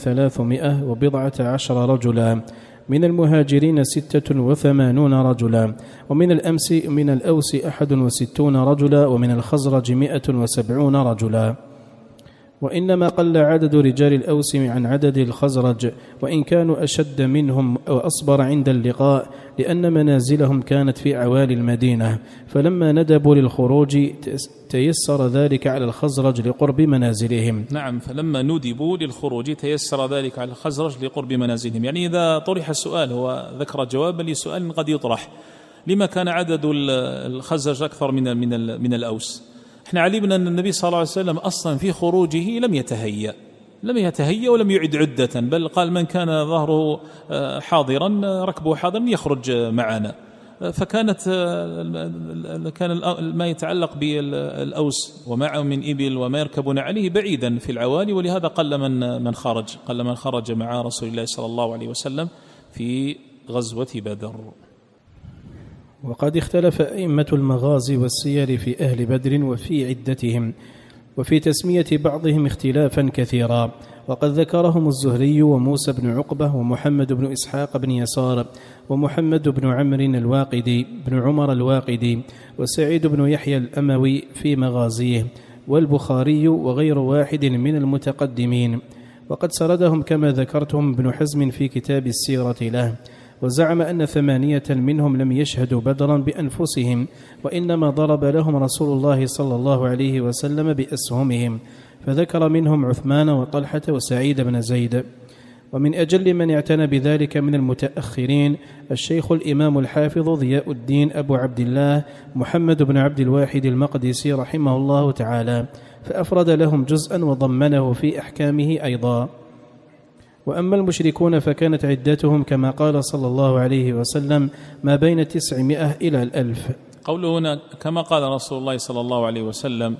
314 رجلا، من المهاجرين 86 رجلا، ومن الأوس 61 رجلا، ومن الخزرج 170 رجلا. وإنما قل عدد رجال الأوس عن عدد الخزرج، وإن كانوا أشد منهم وأصبر عند اللقاء، لأن منازلهم كانت في عوالي المدينة، فلما ندبوا للخروج تيسر ذلك على الخزرج لقرب منازلهم. نعم، فلما ندبوا للخروج تيسر ذلك على الخزرج لقرب منازلهم. يعني إذا طرح السؤال، هو ذكر جوابا لسؤال قد يطرح: لما كان عدد الخزرج أكثر من الأوس؟ احنا علمنا أن النبي صلى الله عليه وسلم أصلا في خروجه لم يتهيأ ولم يعد عدة، بل قال: من كان ظهره حاضرا ركبه حاضرا يخرج معنا. فكان ما يتعلق بالأوس ومعه من إبل وما يركبون عليه بعيدا في العوالي، ولهذا قل من خرج مع رسول الله صلى الله عليه وسلم في غزوة بدر. وقد اختلف أئمة المغازي والسير في أهل بدر وفي عدتهم، وفي تسمية بعضهم اختلافا كثيرا، وقد ذكرهم الزهري وموسى بن عقبة ومحمد بن إسحاق بن يسار ومحمد بن بن عمر الواقدي وسعيد بن يحيى الأموي في مغازيه، والبخاري وغير واحد من المتقدمين، وقد سردهم كما ذكرتهم ابن حزم في كتاب السيرة له. وزعم أن 8 منهم لم يشهدوا بدرا بأنفسهم، وإنما ضرب لهم رسول الله صلى الله عليه وسلم بأسهمهم، فذكر منهم عثمان وطلحة وسعيد بن زيد. ومن أجل من اعتنى بذلك من المتأخرين الشيخ الإمام الحافظ ضياء الدين أبو عبد الله محمد بن عبد الواحد المقدسي رحمه الله تعالى، فأفرد لهم جزءا وضمنه في أحكامه أيضا. وأما المشركون فكانت عدتهم كما قال صلى الله عليه وسلم ما بين 900 إلى 1000. قوله هنا كما قال رسول الله صلى الله عليه وسلم،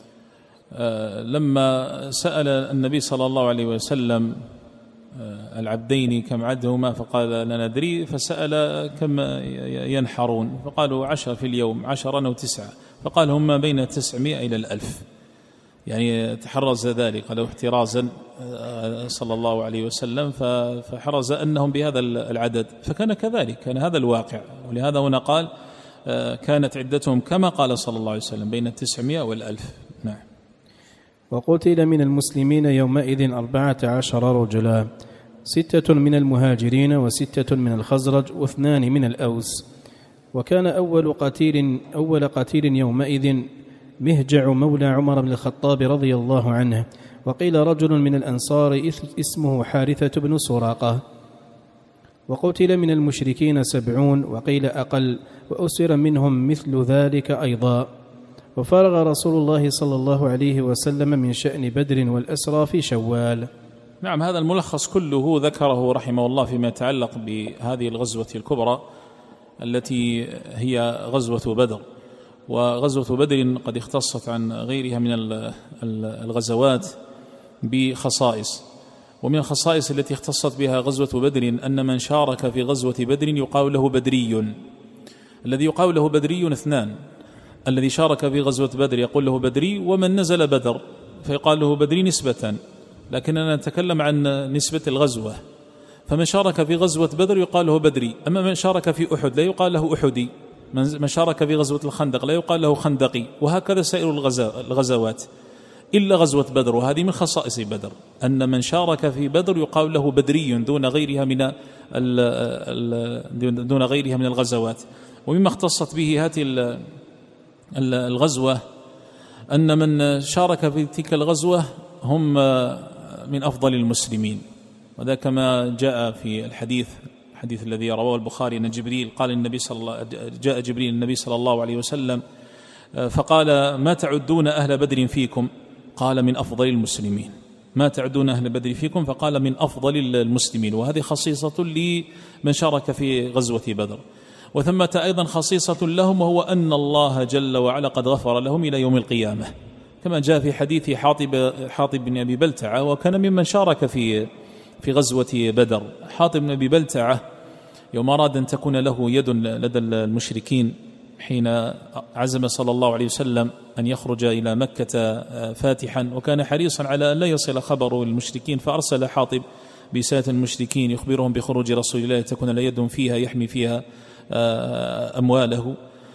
لما سأل النبي صلى الله عليه وسلم العبدين كم عدهما فقال لا ندري، فسأل كم ينحرون فقالوا 10 في اليوم، 10 أو 9، فقال هم ما بين 900 إلى 1000، يعني تحرز ذلك له احترازا صلى الله عليه وسلم، فحرز أنهم بهذا العدد، فكان كذلك، كان هذا الواقع. ولهذا هنا قال كانت عدتهم كما قال صلى الله عليه وسلم بين 900 وال1000. نعم. وقتل من المسلمين يومئذ 14 رجلا، 6 من المهاجرين و6 من الخزرج و2 من الأوس. وكان أول قتيل يومئذ مهجع مولى عمر بن الخطاب رضي الله عنه، وقيل رجل من الأنصار اسمه حارثة بن سراقة. وقتل من المشركين 70 وقيل أقل، وأسر منهم مثل ذلك أيضا. وفرغ رسول الله صلى الله عليه وسلم من شأن بدر والأسرى في شوال. نعم، هذا الملخص كله ذكره رحمه الله فيما يتعلق بهذه الغزوة الكبرى التي هي غزوة بدر. وغزوة بدر قد اختصت عن غيرها من الغزوات بخصائص، ومن الخصائص التي اختصت بها غزوة بدر أن من شارك في غزوة بدر يقال له بدري. الذي يقال له بدري 2، الذي شارك في غزوة بدر يقول له بدري، ومن نزل بدر فيقال له بدري نسبة، لكننا نتكلم عن نسبة الغزوة. فمن شارك في غزوة بدر يقال له بدري، أما من شارك في أحد لا يقال له أحدي، من شارك في غزوة الخندق لا يقال له خندقي، وهكذا سائر الغزوات إلا غزوة بدر. وهذه من خصائص بدر أن من شارك في بدر يقال له بدري دون غيرها من الغزوات. ومما اختصت به هذه الغزوة أن من شارك في تلك الغزوة هم من أفضل المسلمين، وذا كما جاء في الحديث الذي رواه البخاري أن جبريل قال جاء جبريل النبي صلى الله عليه وسلم فقال ما تعدون أهل بدر فيكم؟ قال من أفضل المسلمين. ما تعدون أهل بدر فيكم؟ فقال من أفضل المسلمين. وهذه خصيصة لمن شارك في غزوة بدر. وثمة أيضا خصيصة لهم، وهو أن الله جل وعلا قد غفر لهم إلى يوم القيامة، كما جاء في حديث حاطب بن أبي بلتعة، وكان ممن شارك في غزوة بدر. حاطب بن أبي بلتعة يوم أراد أن تكون له يد لدى المشركين حين عزم صلى الله عليه وسلم أن يخرج إلى مكة فاتحا، وكان حريصا على أن لا يصل خبر المشركين، فأرسل حاطب بسادة المشركين يخبرهم بخروج رسول الله تكون له يد فيها يحمي فيها أمواله.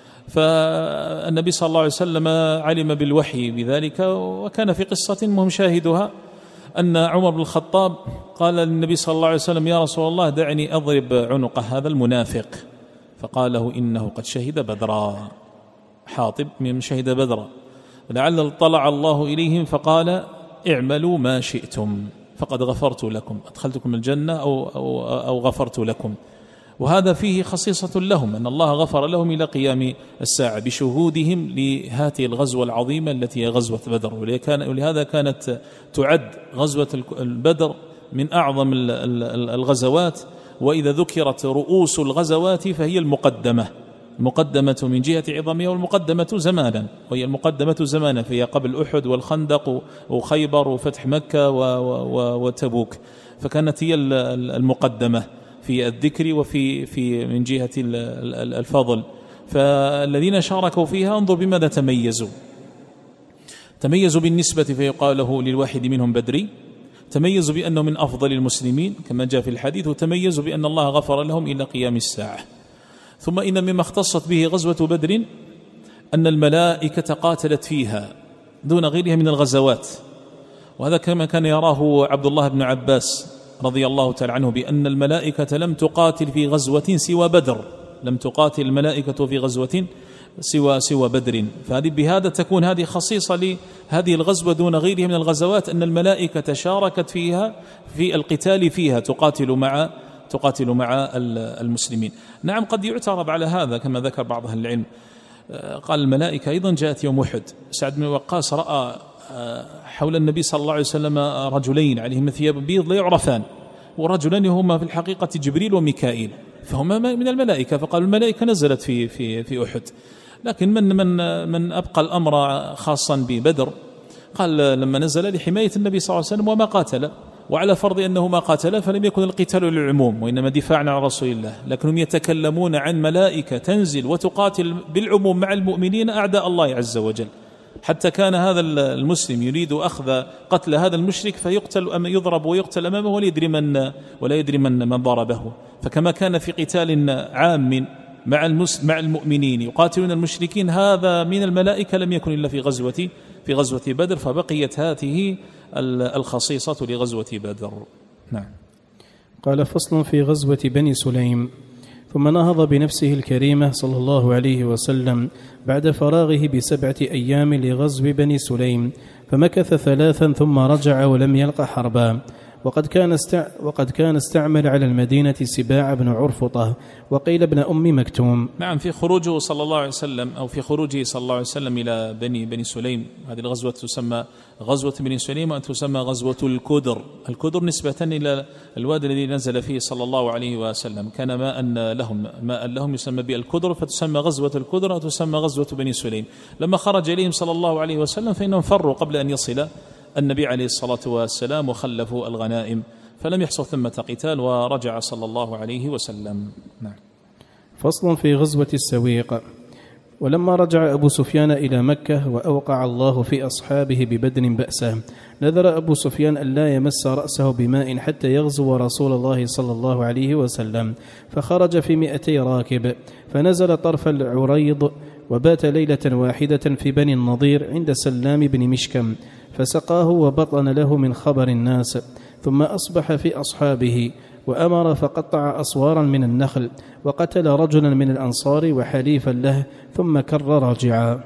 فالنبي صلى الله عليه وسلم علم بالوحي بذلك، وكان في قصة مهم شاهدها أن عمر بن الخطاب قال للنبي صلى الله عليه وسلم يا رسول الله دعني أضرب عنق هذا المنافق، فقال له إنه قد شهد بدرا. حاطب من شهد بدرا، لعل طلع الله إليهم فقال اعملوا ما شئتم فقد غفرت لكم، أدخلتكم الجنة أو غفرت لكم. وهذا فيه خصيصة لهم أن الله غفر لهم إلى قيام الساعة بشهودهم لهذه الغزوة العظيمة التي هي غزوة بدر. ولهذا كانت تعد غزوة البدر من أعظم الغزوات. وإذا ذكرت رؤوس الغزوات فهي المقدمة من جهة عظمها، والمقدمة زمانا، وهي المقدمة زمانا، فهي قبل أحد والخندق وخيبر وفتح مكة وتبوك، فكانت هي المقدمة في الذكر وفي من جهة الفضل. فالذين شاركوا فيها انظر بماذا تميزوا بالنسبة، فيقال له للواحد منهم بدري، تميزوا بأنه من أفضل المسلمين كما جاء في الحديث، وتميزوا بأن الله غفر لهم إلى قيام الساعة. ثم إن مما اختصت به غزوة بدر أن الملائكة قاتلت فيها دون غيرها من الغزوات، وهذا كما كان يراه عبد الله بن عباس رضي الله تعالى عنه بأن الملائكة لم تقاتل في غزوة سوى بدر، لم تقاتل الملائكة في غزوة سوى بدر. فهذه بهذا تكون هذه خصيصة لهذه الغزوة دون غيرها من الغزوات، أن الملائكة شاركت فيها في القتال فيها، تقاتل مع المسلمين. نعم، قد يعترض على هذا كما ذكر بعض أهل العلم، قال الملائكة أيضا جاءت يوم أحد. سعد بن وقاص رأى حول النبي صلى الله عليه وسلم رجلين عليهم ثياب بيض لا يعرفان، ورجلان هما في الحقيقة جبريل وميكائيل، فهما من الملائكة، فقال الملائكة نزلت في أحد. لكن من أبقى الأمر خاصا ببدر، قال لما نزل لحماية النبي صلى الله عليه وسلم وما قاتل، وعلى فرض أنه ما قاتل فلم يكن القتال للعموم وإنما دفاعا عن رسول الله، لكنهم يتكلمون عن ملائكة تنزل وتقاتل بالعموم مع المؤمنين أعداء الله عز وجل، حتى كان هذا المسلم يريد أخذ قتل هذا المشرك فيقتل، يضرب ويقتل أمامه ولا يدري من ضربه. فكما كان في قتال عام مع المؤمنين يقاتلون المشركين، هذا من الملائكة لم يكن إلا في غزوة بدر، فبقيت هذه الخصيصة لغزوة بدر. نعم. قال: فصل في غزوة بني سليم. ثم نهض بنفسه الكريمة صلى الله عليه وسلم بعد فراغه ب7 أيام لغزو بني سليم، فمكث 3 ثم رجع ولم يلق حربا، وقد كان استعمل على المدينة سباع بن عرفطة وقيل ابن أم مكتوم. نعم، في خروجه صلى الله عليه وسلم أو في خروجه صلى الله عليه وسلم إلى بني سليم، هذه الغزوة تسمى غزوة بني سليم وتسمى غزوة الكدر. الكدر نسبة إلى الوادي الذي نزل فيه صلى الله عليه وسلم، كان ماء لهم يسمى بالكدر، فتسمى غزوة الكدر وتسمى غزوة بني سليم. لما خرج إليهم صلى الله عليه وسلم فإنهم فروا قبل أن يصل النبي عليه الصلاة والسلام وخلفوا الغنائم، فلم يحصل ثمة قتال ورجع صلى الله عليه وسلم. نعم. فصل في غزوة السويق. ولما رجع أبو سفيان إلى مكة وأوقع الله في أصحابه ببدر بأسه، نذر أبو سفيان أن لا يمس رأسه بماء حتى يغزو رسول الله صلى الله عليه وسلم، فخرج في 200 راكب، فنزل طرف العريض وبات ليلة واحدة في بني النضير عند سلام بن مشكم، فسقاه وبطن له من خبر الناس، ثم أصبح في أصحابه وأمر فقطع أصوارا من النخل، وقتل رجلا من الأنصار وحليفا له، ثم كر راجعا.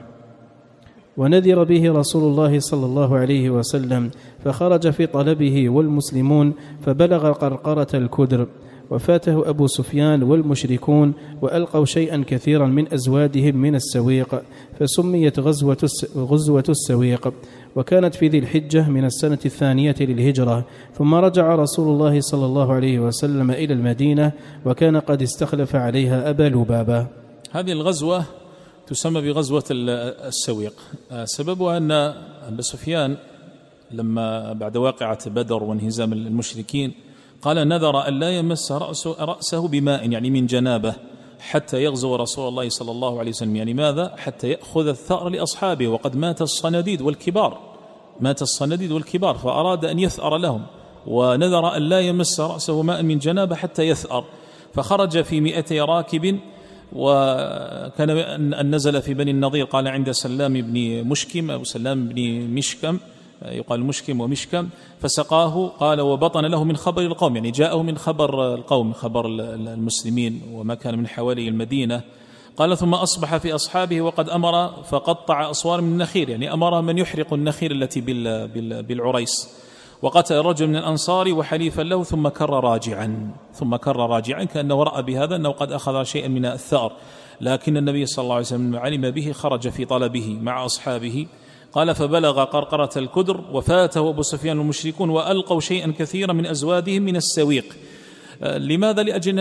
ونذر به رسول الله صلى الله عليه وسلم، فخرج في طلبه والمسلمون، فبلغ قرقرة الكدر، وفاته أبو سفيان والمشركون، وألقوا شيئا كثيرا من أزوادهم من السويق، فسميت غزوة السويق، وكانت في ذي الحجة من السنة 2 للهجرة. ثم رجع رسول الله صلى الله عليه وسلم إلى المدينة، وكان قد استخلف عليها أبا لبابة. هذه الغزوة تسمى بغزوة السويق، سببها أن أبا سفيان لما بعد واقعة بدر وانهزام المشركين قال نذر أن لا يمس رأسه بماء، يعني من جنابه، حتى يغزو رسول الله صلى الله عليه وسلم. يعني ماذا؟ حتى يأخذ الثأر لأصحابه، وقد مات الصناديد والكبار، فأراد أن يثأر لهم، ونذر أن لا يمس رأسه ماء من جنابه حتى يثأر. فخرج في 200 راكب، وكان أن نزل في بني النضير، قال عند سلام بن مشكم أو سلام بن مشكم، يقال مشكم ومشكم، فسقاه، قال وبطن له من خبر القوم، يعني جاءه من خبر القوم، خبر المسلمين وما كان من حوالي المدينة. قال ثم أصبح في أصحابه وقد أمر فقطع أصوار من النخيل، يعني أمر من يحرق النخيل التي بالعريس، وقتل رجل من الأنصار وحليفا له، ثم كر راجعا كأنه رأى بهذا أنه قد أخذ شيئا من الثأر. لكن النبي صلى الله عليه وسلم علم به، خرج في طلبه مع أصحابه. قال فبلغ قرقرة الكدر، وفاته أبو سفيان والمشركون، وألقوا شيئا كثيرا من أزوادهم من السويق. لماذا؟ لأجل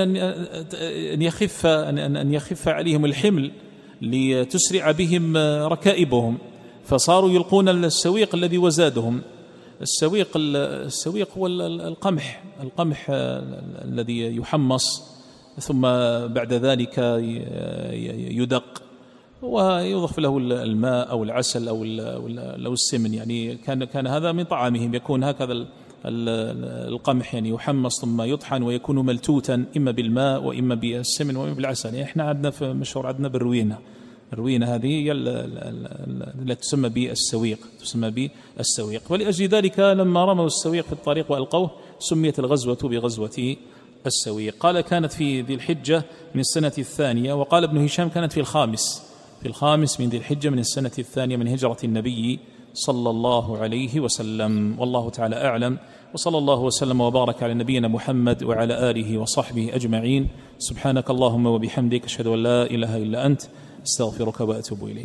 أن يخف عليهم الحمل، لتسرع بهم ركائبهم، فصاروا يلقون السويق الذي وزادهم. السويق هو القمح الذي يحمص، ثم بعد ذلك يدق ويضاف له الماء أو العسل أو السمن، يعني كان هذا من طعامهم، يكون هكذا القمح، يعني يحمص ثم يطحن ويكون ملتوتا إما بالماء وإما بالسمن وإما بالعسل. يعني احنا عندنا في مشهور عندنا بالروينة، الروينة هذه هي التي تسمى بالسويق. ولأجل ذلك لما رموا السويق في الطريق وألقوه سميت الغزوة بغزوة السويق. قال كانت في ذي الحجة من السنة الثانية، وقال ابن هشام كانت في الخامس من ذي الحجة من السنة الثانية من هجرة النبي صلى الله عليه وسلم. والله تعالى أعلم، وصلى الله وسلم وبارك على نبينا محمد وعلى آله وصحبه أجمعين. سبحانك اللهم وبحمدك، أشهد أن لا إله إلا أنت، استغفرك وأتوب إليك.